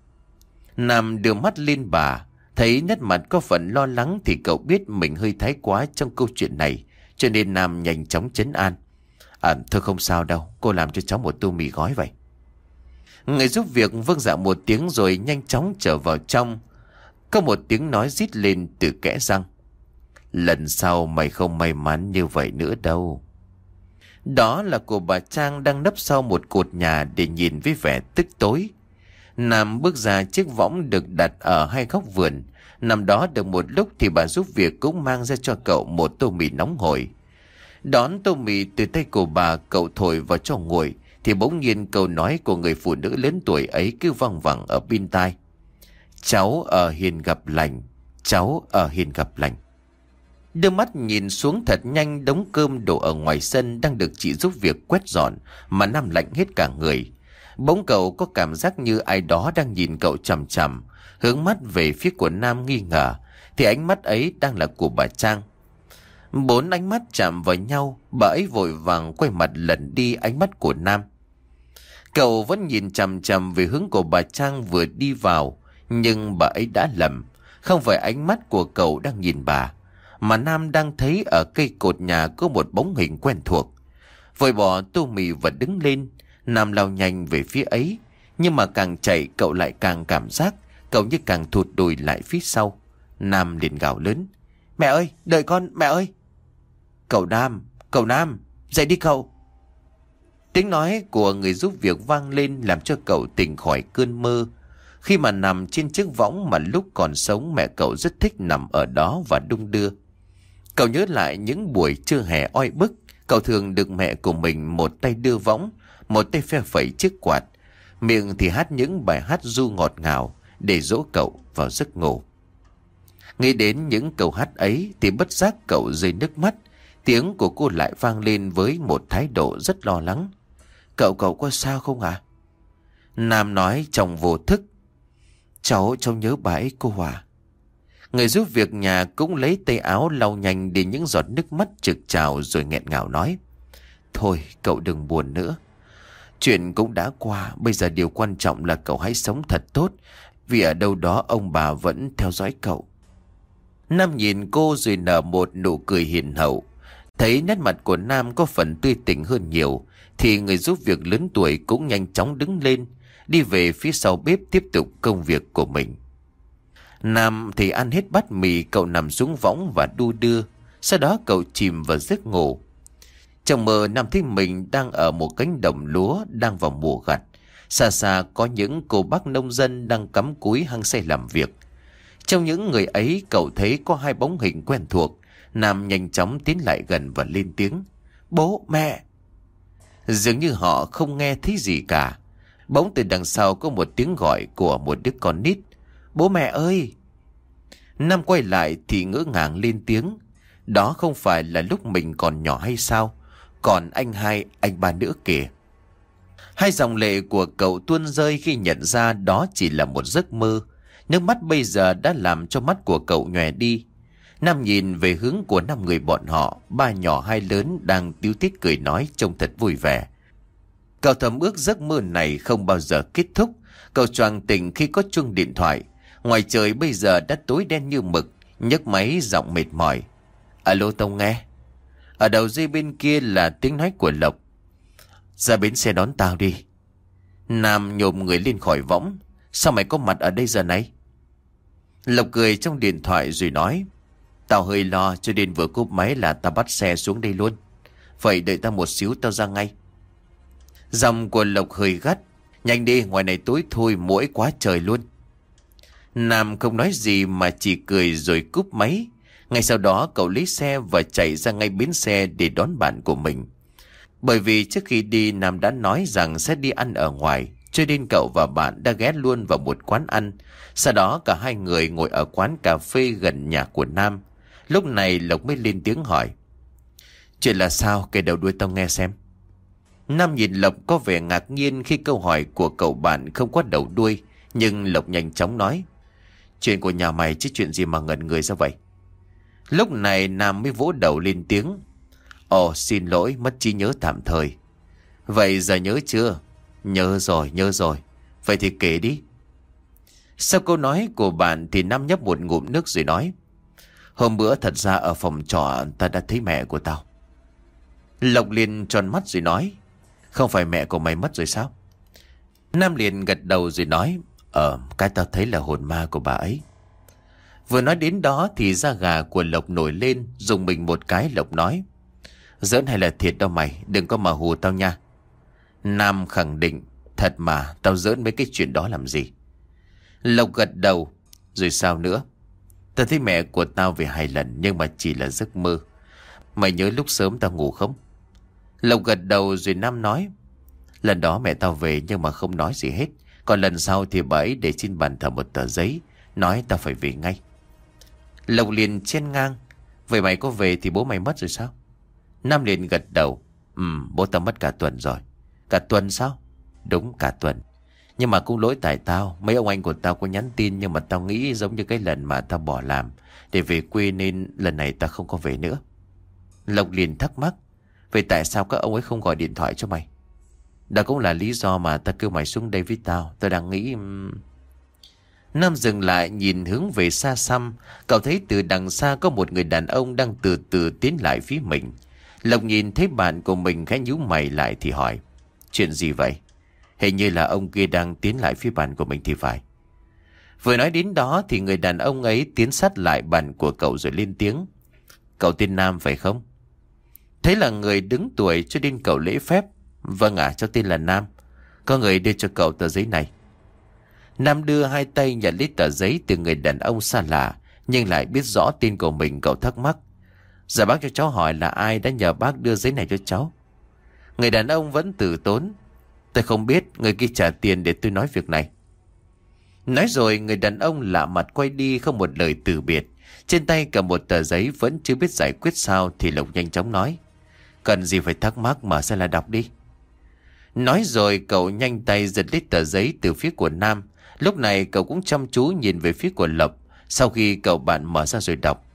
Nam đưa mắt lên bà. Thấy nét mặt có phần lo lắng thì cậu biết mình hơi thái quá trong câu chuyện này. Cho nên Nam nhanh chóng trấn an. À thôi không sao đâu, cô làm cho cháu một tô mì gói vậy. Người giúp việc vâng dạ một tiếng rồi nhanh chóng trở vào trong. Có một tiếng nói rít lên từ kẽ răng. Lần sau mày không may mắn như vậy nữa đâu. Đó là của bà Trang đang nấp sau một cột nhà để nhìn với vẻ tức tối. Nam bước ra chiếc võng được đặt ở hai góc vườn. Nằm đó được một lúc thì bà giúp việc cũng mang ra cho cậu một tô mì nóng hổi. Đón tô mì từ tay của bà, cậu thổi vào cho nguội, thì bỗng nhiên câu nói của người phụ nữ lớn tuổi ấy cứ văng vẳng ở bên tai. Cháu ở hiền gặp lành, cháu ở hiền gặp lành. Đưa mắt nhìn xuống thật nhanh đống cơm đổ ở ngoài sân đang được chị giúp việc quét dọn mà Nam lạnh hết cả người. Bỗng cậu có cảm giác như ai đó đang nhìn cậu chằm chằm, hướng mắt về phía của Nam nghi ngờ, thì ánh mắt ấy đang là của bà Trang. Bốn ánh mắt chạm vào nhau, bà ấy vội vàng quay mặt lẩn đi ánh mắt của Nam. Cậu vẫn nhìn chằm chằm về hướng của bà Trang vừa đi vào, nhưng bà ấy đã lầm. Không phải ánh mắt của cậu đang nhìn bà, mà Nam đang thấy ở cây cột nhà có một bóng hình quen thuộc. Vội bỏ tô mì và đứng lên, Nam lao nhanh về phía ấy. Nhưng mà càng chạy cậu lại càng cảm giác cậu như càng thụt lùi lại phía sau. Nam liền gào lớn: Mẹ ơi, đợi con, mẹ ơi! Cậu Nam, cậu Nam, dậy đi cậu! Tiếng nói của người giúp việc vang lên làm cho cậu tỉnh khỏi cơn mơ. Khi mà nằm trên chiếc võng mà lúc còn sống mẹ cậu rất thích nằm ở đó và đung đưa. Cậu nhớ lại những buổi trưa hè oi bức, cậu thường được mẹ của mình một tay đưa võng, một tay phe phẩy chiếc quạt, miệng thì hát những bài hát ru ngọt ngào để dỗ cậu vào giấc ngủ. Nghĩ đến những câu hát ấy thì bất giác cậu rơi nước mắt. Tiếng của cô lại vang lên với một thái độ rất lo lắng: Cậu cậu có sao không ạ? À? Nam nói trong vô thức: Cháu cháu nhớ bà ấy cô à. Người giúp việc nhà cũng lấy tay áo lau nhanh đi những giọt nước mắt trực trào rồi nghẹn ngào nói: Thôi cậu đừng buồn nữa. Chuyện cũng đã qua, bây giờ điều quan trọng là cậu hãy sống thật tốt, vì ở đâu đó ông bà vẫn theo dõi cậu. Nam nhìn cô rồi nở một nụ cười hiền hậu. Thấy nét mặt của Nam có phần tươi tỉnh hơn nhiều, thì người giúp việc lớn tuổi cũng nhanh chóng đứng lên, đi về phía sau bếp tiếp tục công việc của mình. Nam thì ăn hết bát mì, cậu nằm xuống võng và đu đưa. Sau đó cậu chìm vào giấc ngủ. Trong mơ Nam thấy mình đang ở một cánh đồng lúa đang vào mùa gặt. Xa xa có những cô bác nông dân đang cắm cúi hăng say làm việc. Trong những người ấy cậu thấy có hai bóng hình quen thuộc. Nam nhanh chóng tiến lại gần và lên tiếng: Bố, mẹ! Dường như họ không nghe thấy gì cả. Bỗng từ đằng sau có một tiếng gọi của một đứa con nít: Bố mẹ ơi! Nam quay lại thì ngỡ ngàng lên tiếng: Đó không phải là lúc mình còn nhỏ hay sao? Còn anh hai, anh ba nữa kìa. Hai dòng lệ của cậu tuôn rơi khi nhận ra đó chỉ là một giấc mơ. Nước mắt bây giờ đã làm cho mắt của cậu nhòe đi. Nam nhìn về hướng của năm người bọn họ, ba nhỏ hai lớn đang tíu tít cười nói trông thật vui vẻ. Cậu thầm ước giấc mơ này không bao giờ kết thúc. Cậu choàng tỉnh khi có chuông điện thoại. Ngoài trời bây giờ đã tối đen như mực. Nhấc máy giọng mệt mỏi: Alo Tông nghe. Ở đầu dây bên kia là tiếng nói của Lộc: Ra bến xe đón tao đi. Nam nhổm người lên khỏi võng: Sao mày có mặt ở đây giờ này? Lộc cười trong điện thoại rồi nói: Tao hơi lo cho nên vừa cúp máy là tao bắt xe xuống đây luôn. Vậy đợi tao một xíu tao ra ngay. Giọng của Lộc hơi gắt: Nhanh đi, ngoài này tối thôi, muỗi quá trời luôn. Nam không nói gì mà chỉ cười rồi cúp máy. Ngay sau đó cậu lấy xe và chạy ra ngay bến xe để đón bạn của mình. Bởi vì trước khi đi Nam đã nói rằng sẽ đi ăn ở ngoài, cho nên cậu và bạn đã ghé luôn vào một quán ăn. Sau đó cả hai người ngồi ở quán cà phê gần nhà của Nam. Lúc này Lộc mới lên tiếng hỏi: Chuyện là sao, kể đầu đuôi tao nghe xem. Nam nhìn Lộc có vẻ ngạc nhiên khi câu hỏi của cậu bạn không có đầu đuôi. Nhưng Lộc nhanh chóng nói: Chuyện của nhà mày chứ chuyện gì mà ngẩn người ra vậy? Lúc này Nam mới vỗ đầu lên tiếng: Ồ, xin lỗi, mất trí nhớ tạm thời. Vậy giờ nhớ chưa? Nhớ rồi, nhớ rồi. Vậy thì kể đi. Sau câu nói của bạn thì Nam nhấp một ngụm nước rồi nói: Hôm bữa thật ra ở phòng trọ ta đã thấy mẹ của tao. Lộc liền tròn mắt rồi nói: Không phải mẹ của mày mất rồi sao? Nam liền gật đầu rồi nói: Ờ, cái tao thấy là hồn ma của bà ấy. Vừa nói đến đó thì da gà của Lộc nổi lên. Dùng mình một cái, Lộc nói: Giỡn hay là thiệt đâu mày, đừng có mà hù tao nha. Nam khẳng định: Thật mà, tao giỡn mấy cái chuyện đó làm gì. Lộc gật đầu: Rồi sao nữa? Tao thấy mẹ của tao về hai lần nhưng mà chỉ là giấc mơ. Mày nhớ lúc sớm tao ngủ không? Lộc gật đầu rồi Nam nói. Lần đó mẹ tao về nhưng mà không nói gì hết. Còn lần sau thì bà ấy để trên bàn thờ một tờ giấy, nói tao phải về ngay. Lộc liền chen ngang. Vậy mày có về thì bố mày mất rồi sao? Nam liền gật đầu. Ừ, bố tao mất cả tuần rồi. Cả tuần sao? Đúng, cả tuần. Nhưng mà cũng lỗi tại tao. Mấy ông anh của tao có nhắn tin, nhưng mà tao nghĩ giống như cái lần mà tao bỏ làm để về quê, nên lần này tao không có về nữa. Lộc liền thắc mắc. Vậy tại sao các ông ấy không gọi điện thoại cho mày? Đó cũng là lý do mà tao kêu mày xuống đây với tao. Tao đang nghĩ... Nam dừng lại nhìn hướng về xa xăm. Cậu thấy từ đằng xa có một người đàn ông đang từ từ tiến lại phía mình. Lộc nhìn thấy bạn của mình khẽ nhíu mày lại thì hỏi. Chuyện gì vậy? Hình như là ông kia đang tiến lại phía bàn của mình thì phải. Vừa nói đến đó thì người đàn ông ấy tiến sát lại bàn của cậu rồi lên tiếng. Cậu tên Nam phải không? Thế là người đứng tuổi cho nên cậu lễ phép. Vâng ạ, cháu tên là Nam. Có người đưa cho cậu tờ giấy này. Nam đưa hai tay nhận lấy tờ giấy từ người đàn ông xa lạ, nhưng lại biết rõ tên của mình. Cậu thắc mắc. Dạ bác cho cháu hỏi là ai đã nhờ bác đưa giấy này cho cháu? Người đàn ông vẫn từ tốn. Tôi không biết, người kia trả tiền để tôi nói việc này. Nói rồi người đàn ông lạ mặt quay đi không một lời từ biệt. Trên tay cầm một tờ giấy vẫn chưa biết giải quyết sao thì Lộc nhanh chóng nói. Cần gì phải thắc mắc, mở ra là đọc đi. Nói rồi cậu nhanh tay giật lấy tờ giấy từ phía của Nam. Lúc này cậu cũng chăm chú nhìn về phía của Lộc. Sau khi cậu bạn mở ra rồi đọc.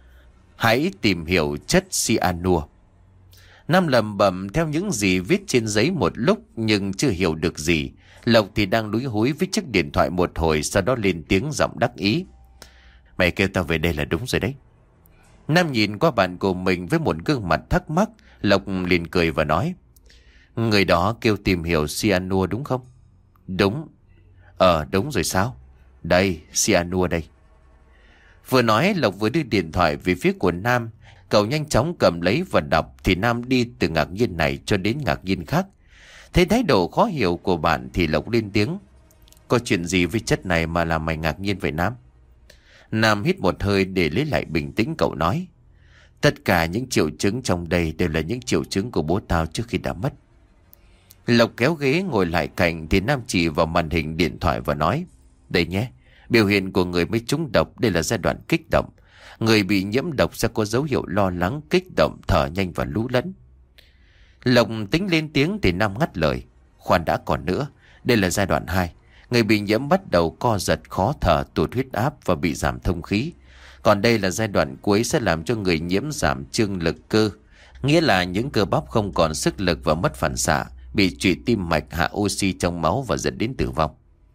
Hãy tìm hiểu chất cyanua. Nam lẩm bẩm theo những gì viết trên giấy một lúc nhưng chưa hiểu được gì. Lộc thì đang lúi húi với chiếc điện thoại một hồi, sau đó lên tiếng giọng đắc ý. Mày kêu tao về đây là đúng rồi đấy. Nam nhìn qua bạn của mình với một gương mặt thắc mắc. Lộc liền cười và nói. Người đó kêu tìm hiểu cyanua đúng không? Đúng. Ờ đúng rồi sao? Đây, cyanua đây. Vừa nói Lộc vừa đưa điện thoại về phía của Nam. Cậu nhanh chóng cầm lấy và đọc thì Nam đi từ ngạc nhiên này cho đến ngạc nhiên khác. Thấy thái độ khó hiểu của bạn thì Lộc lên tiếng. Có chuyện gì với chất này mà làm mày ngạc nhiên vậy Nam? Nam hít một hơi để lấy lại bình tĩnh. Cậu nói. Tất cả những triệu chứng trong đây đều là những triệu chứng của bố tao trước khi đã mất. Lộc kéo ghế ngồi lại cạnh thì Nam chỉ vào màn hình điện thoại và nói. Đây nhé, biểu hiện của người mới trúng độc đây là giai đoạn kích động. Người bị nhiễm độc sẽ có dấu hiệu lo lắng, kích động, thở nhanh và lú lẫn. Lộc tính lên tiếng thì Nam ngắt lời. Khoan đã, còn nữa, đây là giai đoạn hai. Người bị nhiễm bắt đầu co giật, khó thở, tụt huyết áp và bị giảm thông khí. Còn đây là giai đoạn cuối sẽ làm cho người nhiễm giảm trương lực cơ. Nghĩa là những cơ bắp không còn sức lực và mất phản xạ, bị trụy tim mạch, hạ oxy trong máu và dẫn đến tử vong.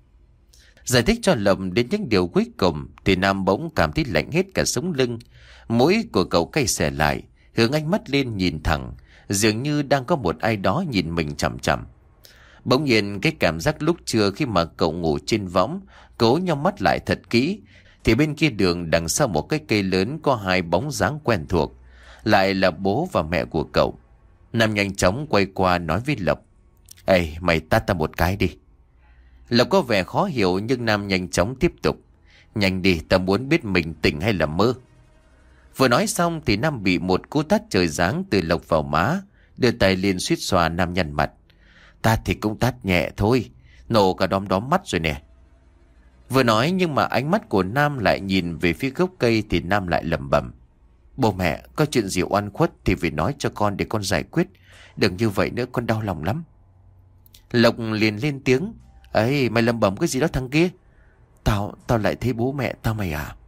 Giải thích cho Lộc đến những điều cuối cùng thì Nam bỗng cảm thấy lạnh hết cả sống lưng. Mũi của cậu cay xè lại, hướng ánh mắt lên nhìn thẳng, dường như đang có một ai đó nhìn mình chằm chằm. Bỗng nhiên cái cảm giác lúc trưa khi mà cậu ngủ trên võng, cố nhắm mắt lại thật kỹ, thì bên kia đường đằng sau một cái cây lớn có hai bóng dáng quen thuộc, lại là bố và mẹ của cậu. Nam nhanh chóng quay qua nói với Lộc. Ê, mày tát ta một cái đi. Lộc có vẻ khó hiểu nhưng Nam nhanh chóng tiếp tục. Nhanh đi, ta muốn biết mình tỉnh hay là mơ. Vừa nói xong thì Nam bị một cú tát trời giáng từ Lộc vào má. Đưa tay lên suýt xoa. Nam nhăn mặt. Tát thì cũng tát nhẹ thôi, nổ cả đom đóm mắt rồi nè. Vừa nói nhưng mà ánh mắt của Nam lại nhìn về phía gốc cây thì Nam lại lẩm bẩm. Bố mẹ, có chuyện gì oan khuất thì phải nói cho con để con giải quyết. Đừng như vậy nữa, con đau lòng lắm. Lộc liền lên tiếng. Ấy, mày lẩm bẩm cái gì đó thằng kia? Tao, tao lại thấy bố mẹ tao mày à?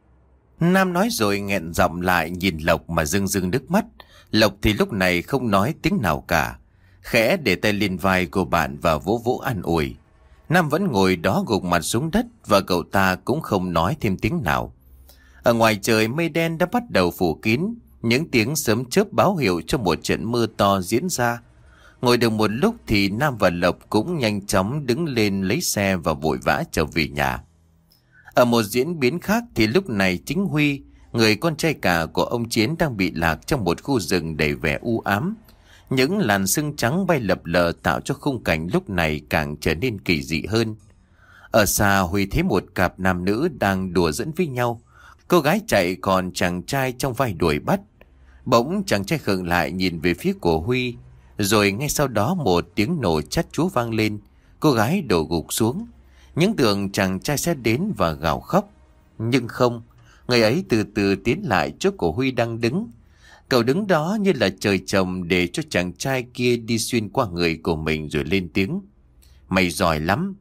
Nam nói rồi nghẹn giọng lại nhìn Lộc mà rưng rưng nước mắt. Lộc thì lúc này không nói tiếng nào cả, khẽ để tay lên vai của bạn và vỗ vỗ an ủi. Nam vẫn ngồi đó gục mặt xuống đất và cậu ta cũng không nói thêm tiếng nào. Ở ngoài trời mây đen đã bắt đầu phủ kín, những tiếng sấm chớp báo hiệu cho một trận mưa to diễn ra. Ngồi được một lúc thì Nam và Lộc cũng nhanh chóng đứng lên lấy xe và vội vã trở về nhà. Ở một diễn biến khác thì lúc này chính Huy, người con trai cả của ông Chiến, đang bị lạc trong một khu rừng đầy vẻ u ám. Những làn sương trắng bay lập lờ tạo cho khung cảnh lúc này càng trở nên kỳ dị hơn. Ở xa Huy thấy một cặp nam nữ đang đùa giỡn với nhau. Cô gái chạy còn chàng trai trong vai đuổi bắt. Bỗng chàng trai khựng lại nhìn về phía của Huy. Rồi ngay sau đó một tiếng nổ chát chúa vang lên. Cô gái đổ gục xuống. Những tưởng chàng trai sẽ đến và gào khóc. Nhưng không. Người ấy từ từ tiến lại chỗ của Huy đang đứng. Cậu đứng đó như là trời trồng để cho chàng trai kia đi xuyên qua người của mình rồi lên tiếng. Mày giỏi lắm.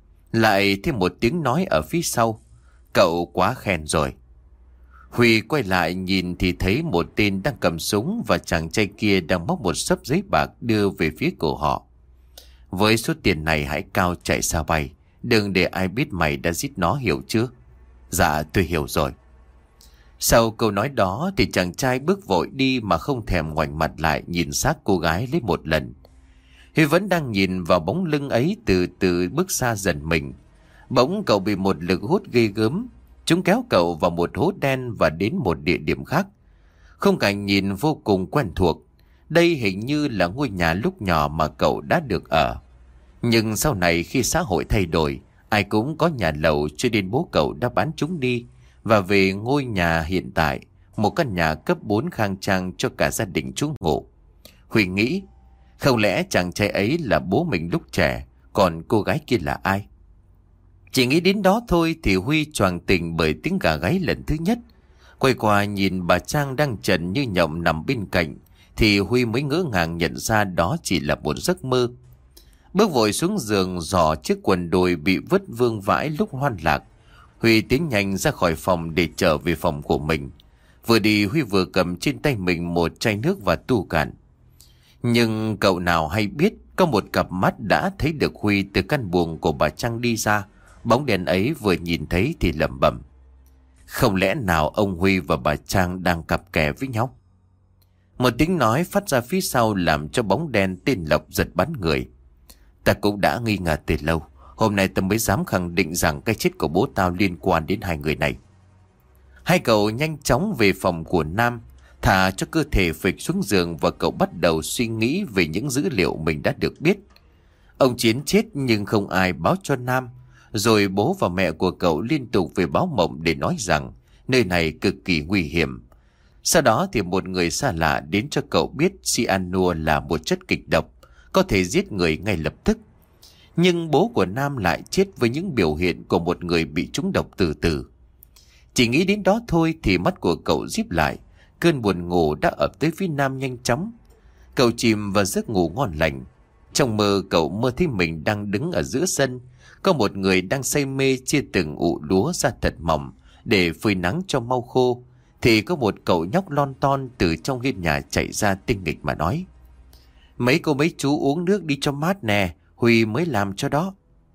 Lại thêm một tiếng nói ở phía sau. Cậu quá khen rồi. Huy quay lại nhìn thì thấy một tên đang cầm súng và chàng trai kia đang móc một xấp giấy bạc đưa về phía cổ họ. Với số tiền này hãy cao chạy xa bay. Đừng để ai biết mày đã giết nó, hiểu chưa? Dạ tôi hiểu rồi. Sau câu nói đó thì chàng trai bước vội đi mà không thèm ngoảnh mặt lại nhìn xác cô gái lấy một lần. Huy vẫn đang nhìn vào bóng lưng ấy từ từ bước xa dần mình. Bỗng cậu bị một lực hút ghê gớm. Chúng kéo cậu vào một hố đen và đến một địa điểm khác. Khung cảnh nhìn vô cùng quen thuộc. Đây hình như là ngôi nhà lúc nhỏ mà cậu đã được ở. Nhưng sau này khi xã hội thay đổi, ai cũng có nhà lầu cho nên bố cậu đã bán chúng đi và về ngôi nhà hiện tại, một căn nhà cấp bốn khang trang cho cả gia đình trú ngụ. Huy nghĩ, không lẽ chàng trai ấy là bố mình lúc trẻ, còn cô gái kia là ai? Chỉ nghĩ đến đó thôi thì Huy choàng tỉnh bởi tiếng gà gáy lần thứ nhất. Quay qua nhìn bà Trang đang trần như nhộng nằm bên cạnh thì Huy mới ngỡ ngàng nhận ra đó chỉ là một giấc mơ. Bước vội xuống giường dò chiếc quần đùi bị vứt vương vãi lúc hoan lạc. Huy tiến nhanh ra khỏi phòng để trở về phòng của mình. Vừa đi Huy vừa cầm trên tay mình một chai nước và tu cạn. Nhưng cậu nào hay biết có một cặp mắt đã thấy được Huy từ căn buồng của bà Trang đi ra. Bóng đèn ấy vừa nhìn thấy thì lẩm bẩm. Không lẽ nào ông Huy và bà Trang đang cặp kè với nhau? Một tiếng nói phát ra phía sau làm cho bóng đen tên Lộc giật bắn người. Ta cũng đã nghi ngờ từ lâu. Hôm nay ta mới dám khẳng định rằng cái chết của bố tao liên quan đến hai người này. Hai cậu nhanh chóng về phòng của Nam, thả cho cơ thể phịch xuống giường và cậu bắt đầu suy nghĩ về những dữ liệu mình đã được biết. Ông Chiến chết nhưng không ai báo cho Nam. Rồi bố và mẹ của cậu liên tục về báo mộng để nói rằng nơi này cực kỳ nguy hiểm. Sau đó thì một người xa lạ đến cho cậu biết cyanua là một chất kịch độc, có thể giết người ngay lập tức. Nhưng bố của Nam lại chết với những biểu hiện của một người bị trúng độc từ từ. Chỉ nghĩ đến đó thôi thì mắt của cậu díp lại. Cơn buồn ngủ đã ập tới phía Nam nhanh chóng. Cậu chìm vào giấc ngủ ngon lành. Trong mơ cậu mơ thấy mình đang đứng ở giữa sân. Có một người đang say mê chia từng ụ lúa ra thật mỏng để phơi nắng cho mau khô. Thì có một cậu nhóc lon ton từ trong hiên nhà chạy ra tinh nghịch mà nói. Mấy cô mấy chú uống nước đi cho mát nè, Huy mới làm cho đó.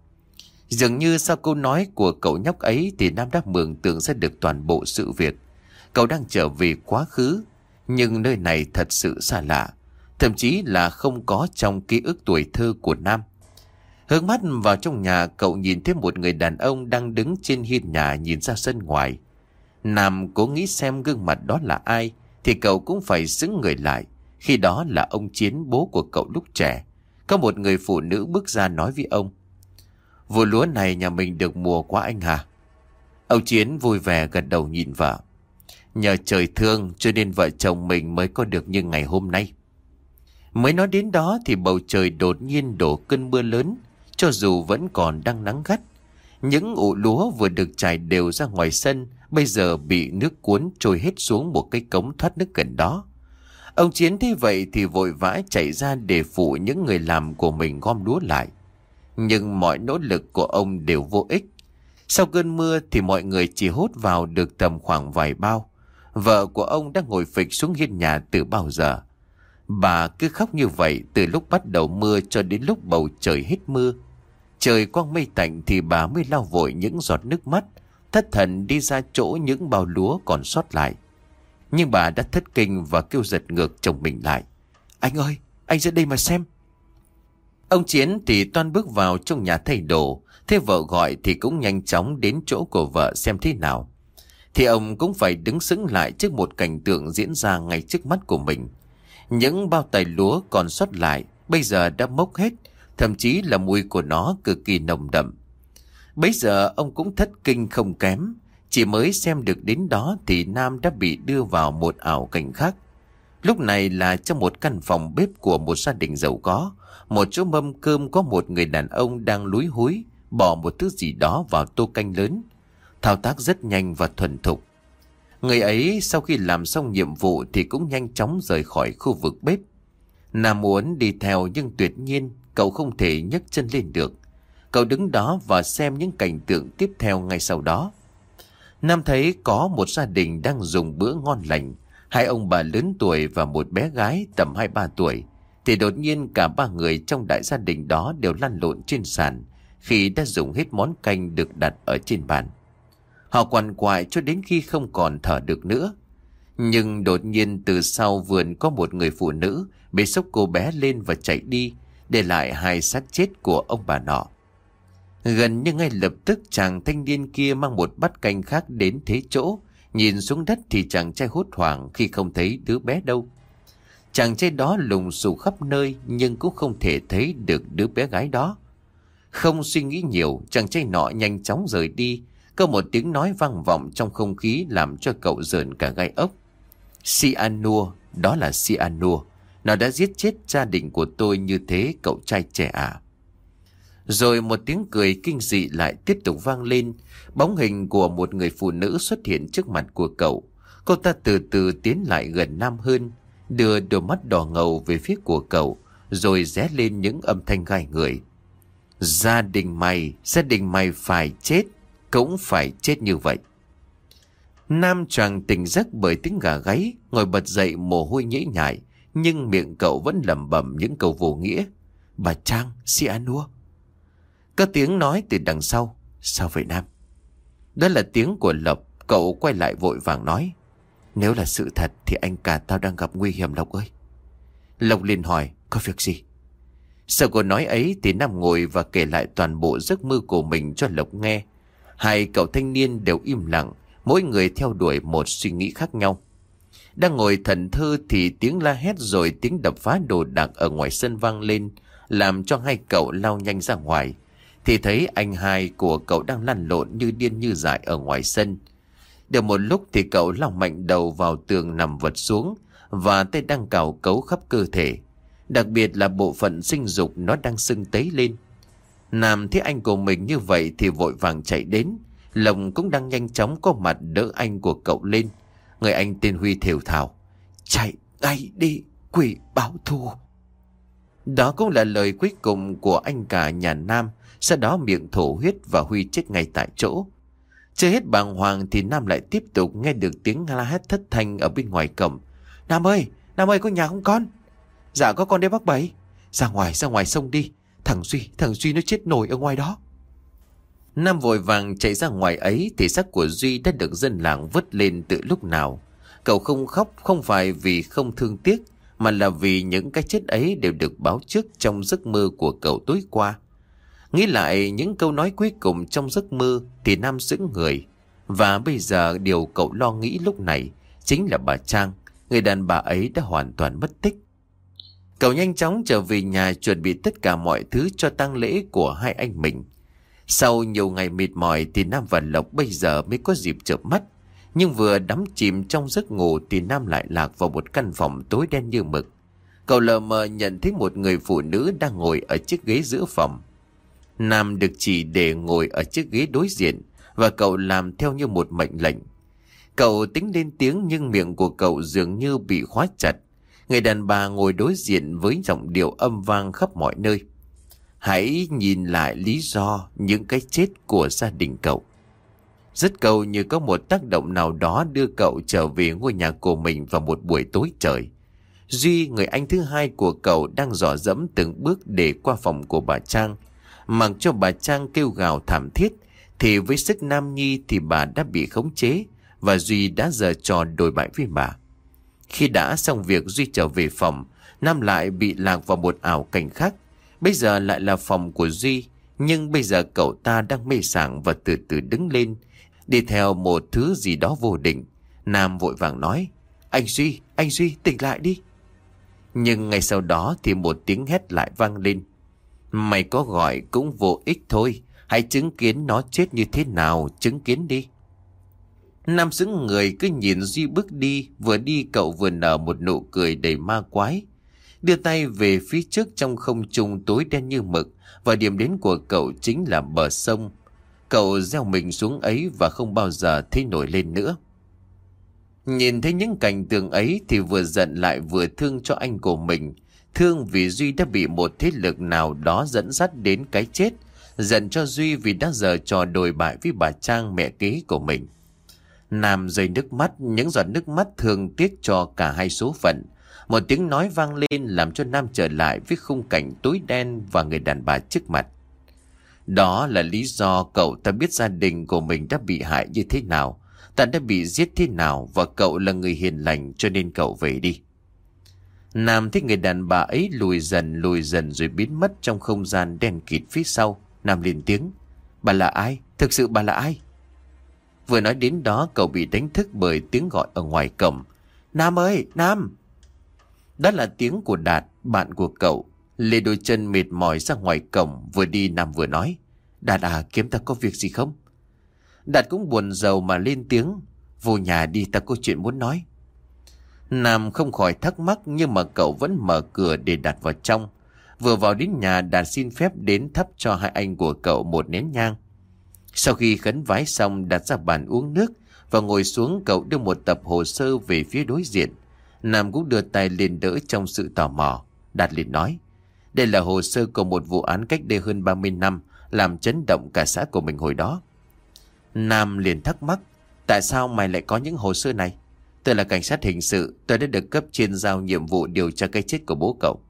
Dường như sau câu nói của cậu nhóc ấy thì Nam đã mường tượng ra được toàn bộ sự việc. Cậu đang trở về quá khứ, nhưng nơi này thật sự xa lạ, thậm chí là không có trong ký ức tuổi thơ của Nam. Hướng mắt vào trong nhà, cậu nhìn thấy một người đàn ông đang đứng trên hiên nhà nhìn ra sân ngoài. Nam cố nghĩ xem gương mặt đó là ai thì cậu cũng phải xứng người lại. Khi đó là ông Chiến, bố của cậu lúc trẻ. Có một người phụ nữ bước ra nói với ông. Vụ lúa này nhà mình được mùa quá anh hả? Ông Chiến vui vẻ gật đầu nhìn vợ. Nhờ trời thương cho nên vợ chồng mình mới có được như ngày hôm nay. Mới nói đến đó thì bầu trời đột nhiên đổ cơn mưa lớn. Cho dù vẫn còn đang nắng gắt, những ụ lúa vừa được trải đều ra ngoài sân bây giờ bị nước cuốn trôi hết xuống một cái cống thoát nước gần đó. Ông Chiến thấy vậy thì vội vã chạy ra để phụ những người làm của mình gom lúa lại. Nhưng mọi nỗ lực của ông đều vô ích. Sau cơn mưa thì mọi người chỉ hốt vào được tầm khoảng vài bao. Vợ của ông đã ngồi phịch xuống hiên nhà từ bao giờ. Bà cứ khóc như vậy từ lúc bắt đầu mưa cho đến lúc bầu trời hết mưa. Trời quang mây tạnh thì bà mới lau vội những giọt nước mắt, thất thần đi ra chỗ những bao lúa còn sót lại. Nhưng bà đã thất kinh và kêu giật ngược chồng mình lại. Anh ơi, anh ra đây mà xem. Ông Chiến thì toan bước vào trong nhà thay đồ. Thế vợ gọi thì cũng nhanh chóng đến chỗ của vợ xem thế nào. Thì ông cũng phải đứng sững lại trước một cảnh tượng diễn ra ngay trước mắt của mình. Những bao tải lúa còn sót lại bây giờ đã mốc hết, thậm chí là mùi của nó cực kỳ nồng đậm. Bấy giờ ông cũng thất kinh không kém. Chỉ mới xem được đến đó thì Nam đã bị đưa vào một ảo cảnh khác. Lúc này là trong một căn phòng bếp của một gia đình giàu có. Một chỗ mâm cơm có một người đàn ông đang lúi húi bỏ một thứ gì đó vào tô canh lớn. Thao tác rất nhanh và thuần thục. Người ấy sau khi làm xong nhiệm vụ thì cũng nhanh chóng rời khỏi khu vực bếp. Nam muốn đi theo nhưng tuyệt nhiên cậu không thể nhấc chân lên được. Cậu đứng đó và xem những cảnh tượng tiếp theo ngay sau đó. Nam thấy có một gia đình đang dùng bữa ngon lành. Hai ông bà lớn tuổi và một bé gái tầm hai ba tuổi. Thì đột nhiên cả ba người trong đại gia đình đó đều lăn lộn trên sàn khi đã dùng hết món canh được đặt ở trên bàn. Họ quằn quại cho đến khi không còn thở được nữa. Nhưng đột nhiên từ sau vườn có một người phụ nữ bế xốc cô bé lên và chạy đi, để lại hai xác chết của ông bà nọ. Gần như ngay lập tức chàng thanh niên kia mang một bát canh khác đến thế chỗ. Nhìn xuống đất thì chàng trai hốt hoảng khi không thấy đứa bé đâu. Chàng trai đó lùng sục khắp nơi nhưng cũng không thể thấy được đứa bé gái đó. Không suy nghĩ nhiều, chàng trai nọ nhanh chóng rời đi. Có một tiếng nói vang vọng trong không khí làm cho cậu rợn cả gai ốc. Cyanua, đó là cyanua. Nó đã giết chết gia đình của tôi như thế cậu trai trẻ à. Rồi một tiếng cười kinh dị lại tiếp tục vang lên. Bóng hình của một người phụ nữ xuất hiện trước mặt của cậu. Cô ta từ từ tiến lại gần Nam hơn, đưa đôi mắt đỏ ngầu về phía của cậu, rồi ré lên những âm thanh gai người. Gia đình mày, gia đình mày phải chết, cũng phải chết như vậy. Nam choàng tỉnh giấc bởi tiếng gà gáy, ngồi bật dậy mồ hôi nhễ nhại, nhưng miệng cậu vẫn lẩm bẩm những câu vô nghĩa. Bà Trang, cyanua. Có tiếng nói từ đằng sau. Sao vậy Nam? Đó là tiếng của Lộc. Cậu quay lại vội vàng nói. Nếu là sự thật thì anh cả tao đang gặp nguy hiểm Lộc ơi. Lộc liền hỏi. Có việc gì? Sau câu nói ấy thì Nam ngồi và kể lại toàn bộ giấc mơ của mình cho Lộc nghe. Hai cậu thanh niên đều im lặng, mỗi người theo đuổi một suy nghĩ khác nhau. Đang ngồi thẫn thơ thì tiếng la hét rồi tiếng đập phá đồ đạc ở ngoài sân vang lên, làm cho hai cậu lao nhanh ra ngoài. Thì thấy anh hai của cậu đang lăn lộn như điên như dại ở ngoài sân. Được một lúc thì cậu lao mạnh đầu vào tường nằm vật xuống, và tay đang cào cấu khắp cơ thể. Đặc biệt là bộ phận sinh dục nó đang sưng tấy lên. Nam thấy anh của mình như vậy thì vội vàng chạy đến. Lộc cũng đang nhanh chóng có mặt đỡ anh của cậu lên. Người anh tên Huy thều thào. Chạy ngay đi, quỷ báo thù. Đó cũng là lời cuối cùng của anh cả nhà Nam. Sau đó miệng thổ huyết và Huy chết ngay tại chỗ. Chưa hết bàng hoàng thì Nam lại tiếp tục nghe được tiếng la hét thất thanh ở bên ngoài cổng. Nam ơi, Nam ơi, có nhà không con? Dạ có con đây bác Bảy. Ra ngoài, ra ngoài sông đi. Thằng Duy, thằng Duy nó chết nổi ở ngoài đó. Nam vội vàng chạy ra ngoài ấy thì xác của Duy đã được dân làng vớt lên từ lúc nào. Cậu không khóc không phải vì không thương tiếc, mà là vì những cái chết ấy đều được báo trước trong giấc mơ của cậu tối qua. Nghĩ lại những câu nói cuối cùng trong giấc mơ thì Nam sững người. Và bây giờ điều cậu lo nghĩ lúc này chính là bà Trang, người đàn bà ấy đã hoàn toàn mất tích. Cậu nhanh chóng trở về nhà chuẩn bị tất cả mọi thứ cho tang lễ của hai anh mình. Sau nhiều ngày mệt mỏi thì Nam và Lộc bây giờ mới có dịp chợp mắt. Nhưng vừa đắm chìm trong giấc ngủ thì Nam lại lạc vào một căn phòng tối đen như mực. Cậu lờ mờ nhận thấy một người phụ nữ đang ngồi ở chiếc ghế giữa phòng. Nam được chỉ để ngồi ở chiếc ghế đối diện và cậu làm theo như một mệnh lệnh. Cậu tính lên tiếng nhưng miệng của cậu dường như bị khóa chặt. Người đàn bà ngồi đối diện với giọng điệu âm vang khắp mọi nơi. Hãy nhìn lại lý do những cái chết của gia đình cậu. Rất câu như có một tác động nào đó đưa cậu trở về ngôi nhà của mình vào một buổi tối trời. Duy, người anh thứ hai của cậu, đang dò dẫm từng bước để qua phòng của bà Trang. Mặc cho bà Trang kêu gào thảm thiết, thì với sức nam nhi thì bà đã bị khống chế, và Duy đã giở trò đồi bại với bà. Khi đã xong việc Duy trở về phòng, Nam lại bị lạc vào một ảo cảnh khác. Bây giờ lại là phòng của Duy, nhưng bây giờ cậu ta đang mê sảng và từ từ đứng lên, đi theo một thứ gì đó vô định. Nam vội vàng nói, anh Duy, anh Duy tỉnh lại đi. Nhưng ngay sau đó thì một tiếng hét lại vang lên. Mày có gọi cũng vô ích thôi, hãy chứng kiến nó chết như thế nào, chứng kiến đi. Nam sững người cứ nhìn Duy bước đi, vừa đi cậu vừa nở một nụ cười đầy ma quái. Đưa tay về phía trước trong không trung tối đen như mực, và điểm đến của cậu chính là bờ sông. Cậu gieo mình xuống ấy và không bao giờ thấy nổi lên nữa. Nhìn thấy những cảnh tượng ấy thì vừa giận lại vừa thương cho anh của mình. Thương vì Duy đã bị một thế lực nào đó dẫn dắt đến cái chết. Giận cho Duy vì đã giở trò đồi bại với bà Trang, mẹ kế của mình. Nam rơi nước mắt, những giọt nước mắt thương tiếc cho cả hai số phận. Một tiếng nói vang lên làm cho Nam trở lại với khung cảnh tối đen và người đàn bà trước mặt. Đó là lý do cậu ta biết gia đình của mình đã bị hại như thế nào, ta đã bị giết thế nào, và cậu là người hiền lành cho nên cậu về đi. Nam thấy người đàn bà ấy lùi dần lùi dần rồi biến mất trong không gian đen kịt phía sau. Nam lên tiếng: "Bà là ai? Thực sự bà là ai?" Vừa nói đến đó cậu bị đánh thức bởi tiếng gọi ở ngoài cổng: "Nam ơi, Nam!" Đó là tiếng của Đạt, bạn của cậu. Lê đôi chân mệt mỏi ra ngoài cổng, vừa đi Nam vừa nói: "Đạt à, kiếm ta có việc gì không?" Đạt cũng buồn rầu mà lên tiếng: "Vô nhà đi, ta có chuyện muốn nói." Nam không khỏi thắc mắc, nhưng mà cậu vẫn mở cửa để Đạt vào trong. Vừa vào đến nhà, Đạt xin phép đến thắp cho hai anh của cậu một nén nhang. Sau khi khấn vái xong, Đạt ra bàn uống nước và ngồi xuống. Cậu đưa một tập hồ sơ về phía đối diện. Nam cũng đưa tay lên đỡ trong sự tò mò. Đạt liền nói: "Đây là hồ sơ của một vụ án cách đây hơn ba mươi năm, làm chấn động cả xã của mình hồi đó." Nam liền thắc mắc: "Tại sao mày lại có những hồ sơ này?" "Tôi là cảnh sát hình sự, tôi đã được cấp trên giao nhiệm vụ điều tra cái chết của bố cậu."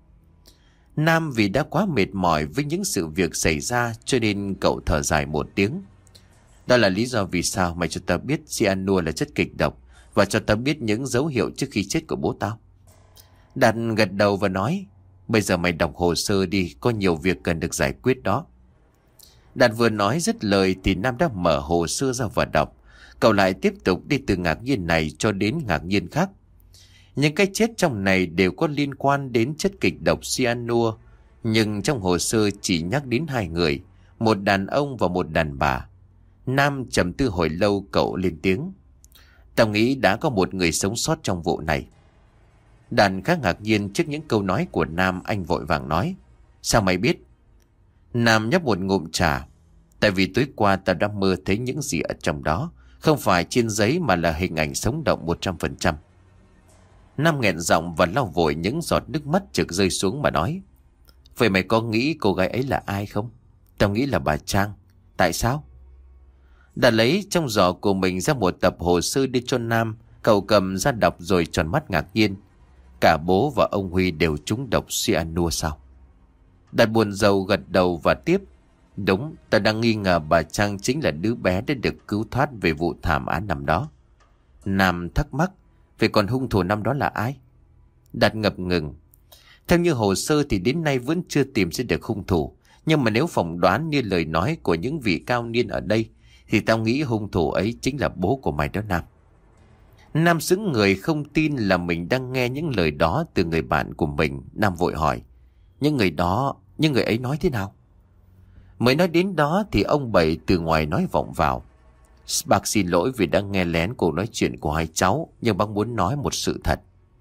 Nam vì đã quá mệt mỏi với những sự việc xảy ra cho nên cậu thở dài một tiếng. "Đó là lý do vì sao mày cho tao biết cyanua là chất kịch độc, và cho tao biết những dấu hiệu trước khi chết của bố tao." Đạt gật đầu và nói: "Bây giờ mày đọc hồ sơ đi, có nhiều việc cần được giải quyết đó." Đạt vừa nói dứt lời thì Nam đã mở hồ sơ ra và đọc. Cậu lại tiếp tục đi từ ngạc nhiên này cho đến ngạc nhiên khác. Những cái chết trong này đều có liên quan đến chất kịch độc cyanua, nhưng trong hồ sơ chỉ nhắc đến hai người, một đàn ông và một đàn bà. Nam trầm tư hồi lâu, cậu lên tiếng: "Tao nghĩ đã có một người sống sót trong vụ này." Đàn khá ngạc nhiên trước những câu nói của Nam, anh vội vàng nói: "Sao mày biết?" Nam nhấp một ngụm trà: "Tại vì tối qua tao đã mơ thấy những gì ở trong đó, không phải trên giấy mà là hình ảnh sống động một trăm phần trăm. Nam nghẹn giọng và lau vội những giọt nước mắt trực rơi xuống mà nói: "Vậy mày có nghĩ cô gái ấy là ai không?" "Tao nghĩ là bà Trang." "Tại sao?" Đã lấy trong giỏ của mình ra một tập hồ sơ đưa cho Nam. Cậu cầm ra đọc rồi tròn mắt ngạc nhiên: "Cả bố và ông Huy đều trúng độc cyanua sao?" Đạt buồn rầu gật đầu và tiếp: "Đúng, ta đang nghi ngờ bà Trang chính là đứa bé đã được cứu thoát về vụ thảm án năm đó." Nam thắc mắc: "Vậy còn hung thủ năm đó là ai?" Đạt ngập ngừng: "Theo như hồ sơ thì đến nay vẫn chưa tìm ra được hung thủ. Nhưng mà nếu phỏng đoán như lời nói của những vị cao niên ở đây thì tao nghĩ hung thủ ấy chính là bố của mày đó Nam." Nam sững người không tin là mình đang nghe những lời đó từ người bạn của mình. Nam vội hỏi: "Những người đó, những người ấy nói thế nào?" Mới nói đến đó thì ông Bảy từ ngoài nói vọng vào: "Bác xin lỗi vì đã nghe lén cuộc nói chuyện của hai cháu, nhưng bác muốn nói một sự thật."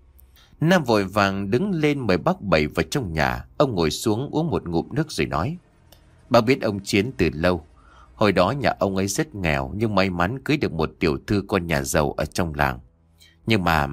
Nam vội vàng đứng lên mời bác Bảy vào trong nhà. Ông ngồi xuống uống một ngụm nước rồi nói: "Bác biết ông Chiến từ lâu. Hồi đó nhà ông ấy rất nghèo, nhưng may mắn cưới được một tiểu thư con nhà giàu ở trong làng. Nhưng mà..."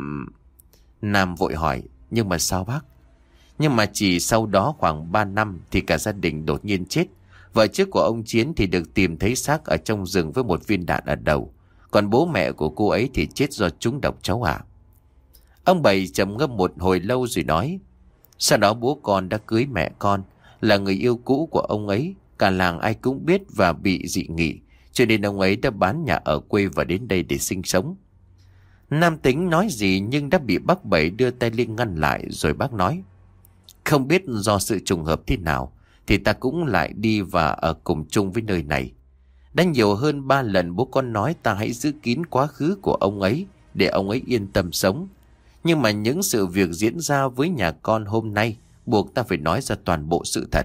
Nam vội hỏi: "Nhưng mà sao bác?" "Nhưng mà chỉ sau đó khoảng ba năm thì cả gia đình đột nhiên chết. Vợ trước của ông Chiến thì được tìm thấy xác ở trong rừng với một viên đạn ở đầu. Còn bố mẹ của cô ấy thì chết do trúng độc cháu ạ." Ông Bảy trầm ngâm một hồi lâu rồi nói: "Sau đó bố con đã cưới mẹ con, là người yêu cũ của ông ấy. Cả làng ai cũng biết và bị dị nghị, cho nên ông ấy đã bán nhà ở quê và đến đây để sinh sống." Nam tính nói gì nhưng đã bị bác Bảy đưa tay lên ngăn lại, rồi bác nói: "Không biết do sự trùng hợp thế nào thì ta cũng lại đi và ở cùng chung với nơi này. Đã nhiều hơn ba lần bố con nói ta hãy giữ kín quá khứ của ông ấy để ông ấy yên tâm sống. Nhưng mà những sự việc diễn ra với nhà con hôm nay buộc ta phải nói ra toàn bộ sự thật."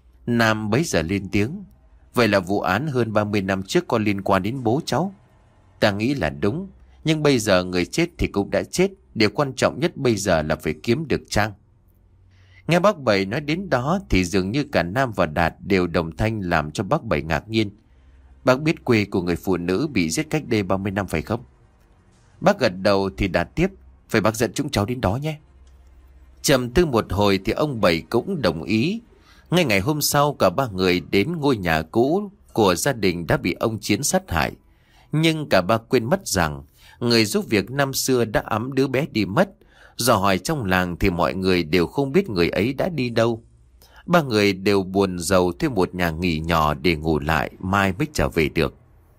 Nam bấy giờ lên tiếng: "Vậy là vụ án hơn ba mươi năm trước có liên quan đến bố cháu?" Ta nghĩ là đúng. Nhưng bây giờ người chết thì cũng đã chết. Điều quan trọng nhất bây giờ là phải kiếm được Trang. Nghe bác Bảy nói đến đó thì dường như cả Nam và Đạt đều đồng thanh, làm cho bác Bảy ngạc nhiên. Bác biết quê của người phụ nữ bị giết cách đây ba mươi năm phải không? Bác gật đầu thì Đạt tiếp. Phải bác dẫn chúng cháu đến đó nhé. Trầm tư một hồi thì ông Bảy cũng đồng ý. Ngay ngày hôm sau cả ba người đến ngôi nhà cũ của gia đình đã bị ông Chiến sát hại. Nhưng cả ba quên mất rằng người giúp việc năm xưa đã ẵm đứa bé đi mất. Dò hỏi trong làng thì mọi người đều không biết người ấy đã đi đâu. Ba người đều buồn rầu thuê một nhà nghỉ nhỏ để ngủ lại, mai mới trở về được.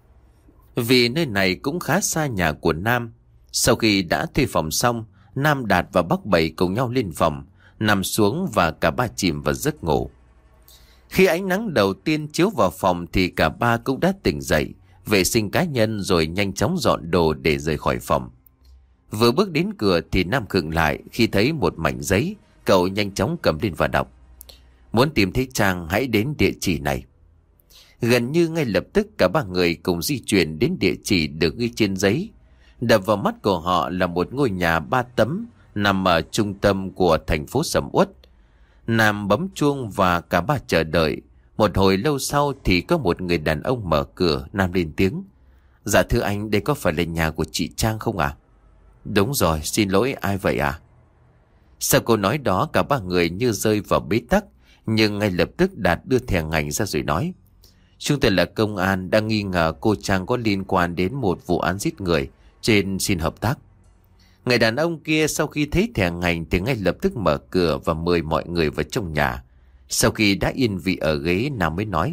Vì nơi này cũng khá xa nhà của Nam. Sau khi đã thuê phòng xong, Nam, Đạt và bác Bảy cùng nhau lên phòng, nằm xuống và cả ba chìm vào giấc ngủ. Khi ánh nắng đầu tiên chiếu vào phòng thì cả ba cũng đã tỉnh dậy, vệ sinh cá nhân rồi nhanh chóng dọn đồ để rời khỏi phòng. Vừa bước đến cửa thì Nam khựng lại khi thấy một mảnh giấy. Cậu nhanh chóng cầm lên và đọc. Muốn tìm thấy Trang hãy đến địa chỉ này. Gần như ngay lập tức cả ba người cùng di chuyển đến địa chỉ được ghi trên giấy. Đập vào mắt của họ là một ngôi nhà ba tấm nằm ở trung tâm của thành phố Sầm Uất. Nam bấm chuông và cả ba chờ đợi. Một hồi lâu sau thì có một người đàn ông mở cửa. Nam lên tiếng. Dạ thưa anh, đây có phải là nhà của chị Trang không ạ? À? Đúng rồi, xin lỗi, ai vậy à? Sau câu nói đó cả ba người như rơi vào bế tắc. Nhưng ngay lập tức Đạt đưa thẻ ngành ra rồi nói. Chúng tôi là công an, đang nghi ngờ cô Trang có liên quan đến một vụ án giết người, trên xin hợp tác. Người đàn ông kia sau khi thấy thẻ ngành thì ngay lập tức mở cửa và mời mọi người vào trong nhà. Sau khi đã yên vị ở ghế, Nam mới nói.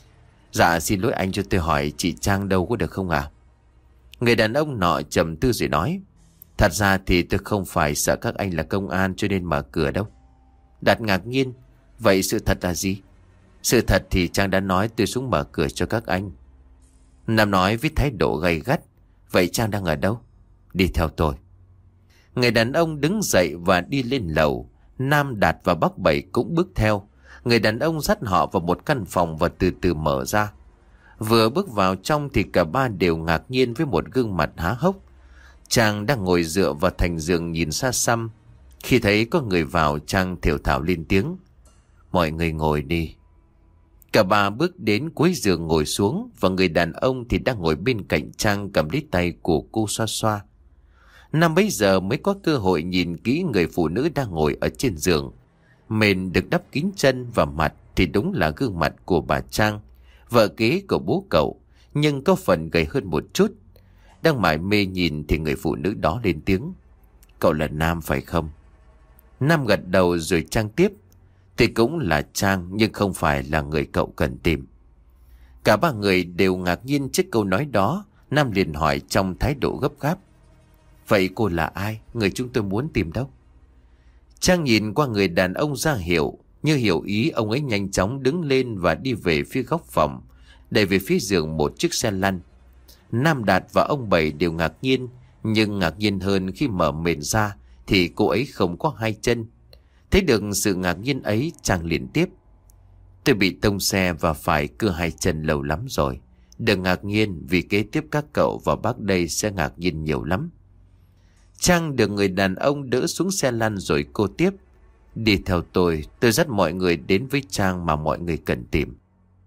Dạ xin lỗi anh, cho tôi hỏi chị Trang đâu có được không à? Người đàn ông nọ trầm tư rồi nói. Thật ra thì tôi không phải sợ các anh là công an cho nên mở cửa đâu. Đạt ngạc nhiên. Vậy sự thật là gì? Sự thật thì Trang đã nói tôi xuống mở cửa cho các anh. Nam nói với thái độ gay gắt. Vậy Trang đang ở đâu? Đi theo tôi. Người đàn ông đứng dậy và đi lên lầu. Nam, Đạt và bác Bảy cũng bước theo. Người đàn ông dắt họ vào một căn phòng và từ từ mở ra. Vừa bước vào trong thì cả ba đều ngạc nhiên với một gương mặt há hốc. Trang đang ngồi dựa vào thành giường nhìn xa xăm. Khi thấy có người vào, Trang thều thào lên tiếng. Mọi người ngồi đi. Cả ba bước đến cuối giường ngồi xuống và người đàn ông thì đang ngồi bên cạnh Trang cầm lấy tay của cô xoa xoa. Nam bấy giờ mới có cơ hội nhìn kỹ người phụ nữ đang ngồi ở trên giường. Mền được đắp kín chân và mặt thì đúng là gương mặt của bà Trang, vợ kế của bố cậu, nhưng có phần gầy hơn một chút. Đang mải mê nhìn thì người phụ nữ đó lên tiếng. Cậu là Nam phải không? Nam gật đầu rồi Trang tiếp. Thì cũng là Trang nhưng không phải là người cậu cần tìm. Cả ba người đều ngạc nhiên trước câu nói đó. Nam liền hỏi trong thái độ gấp gáp. Vậy cô là ai? Người chúng tôi muốn tìm đâu? Trang nhìn qua người đàn ông ra hiệu. Như hiểu ý, ông ấy nhanh chóng đứng lên và đi về phía góc phòng, đẩy về phía giường một chiếc xe lăn. Nam, Đạt và ông Bảy đều ngạc nhiên. Nhưng ngạc nhiên hơn khi mở mền ra thì cô ấy không có hai chân. Thấy được sự ngạc nhiên ấy, Trang liền tiếp. Tôi bị tông xe và phải cưa hai chân lâu lắm rồi. Đừng ngạc nhiên vì kế tiếp các cậu và bác đây sẽ ngạc nhiên nhiều lắm. Trang được người đàn ông đỡ xuống xe lăn rồi cô tiếp. Đi theo tôi, tôi dắt mọi người đến với Trang mà mọi người cần tìm.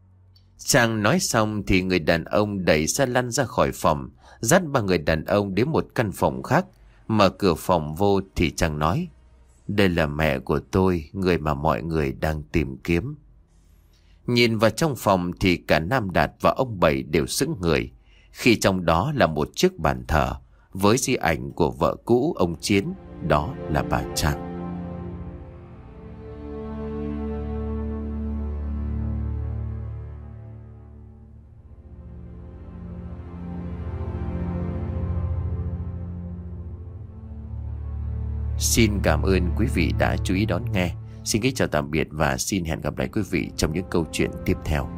Trang nói xong thì người đàn ông đẩy xe lăn ra khỏi phòng, dắt ba người đàn ông đến một căn phòng khác. Mở cửa phòng vô thì Trang nói. Đây là mẹ của tôi, người mà mọi người đang tìm kiếm. Nhìn vào trong phòng thì cả Nam, Đạt và ông Bảy đều sững người, khi trong đó là một chiếc bàn thờ với di ảnh của vợ cũ ông Chiến, đó là bà Trang. Xin cảm ơn quý vị đã chú ý đón nghe. Xin kính chào tạm biệt và xin hẹn gặp lại quý vị trong những câu chuyện tiếp theo.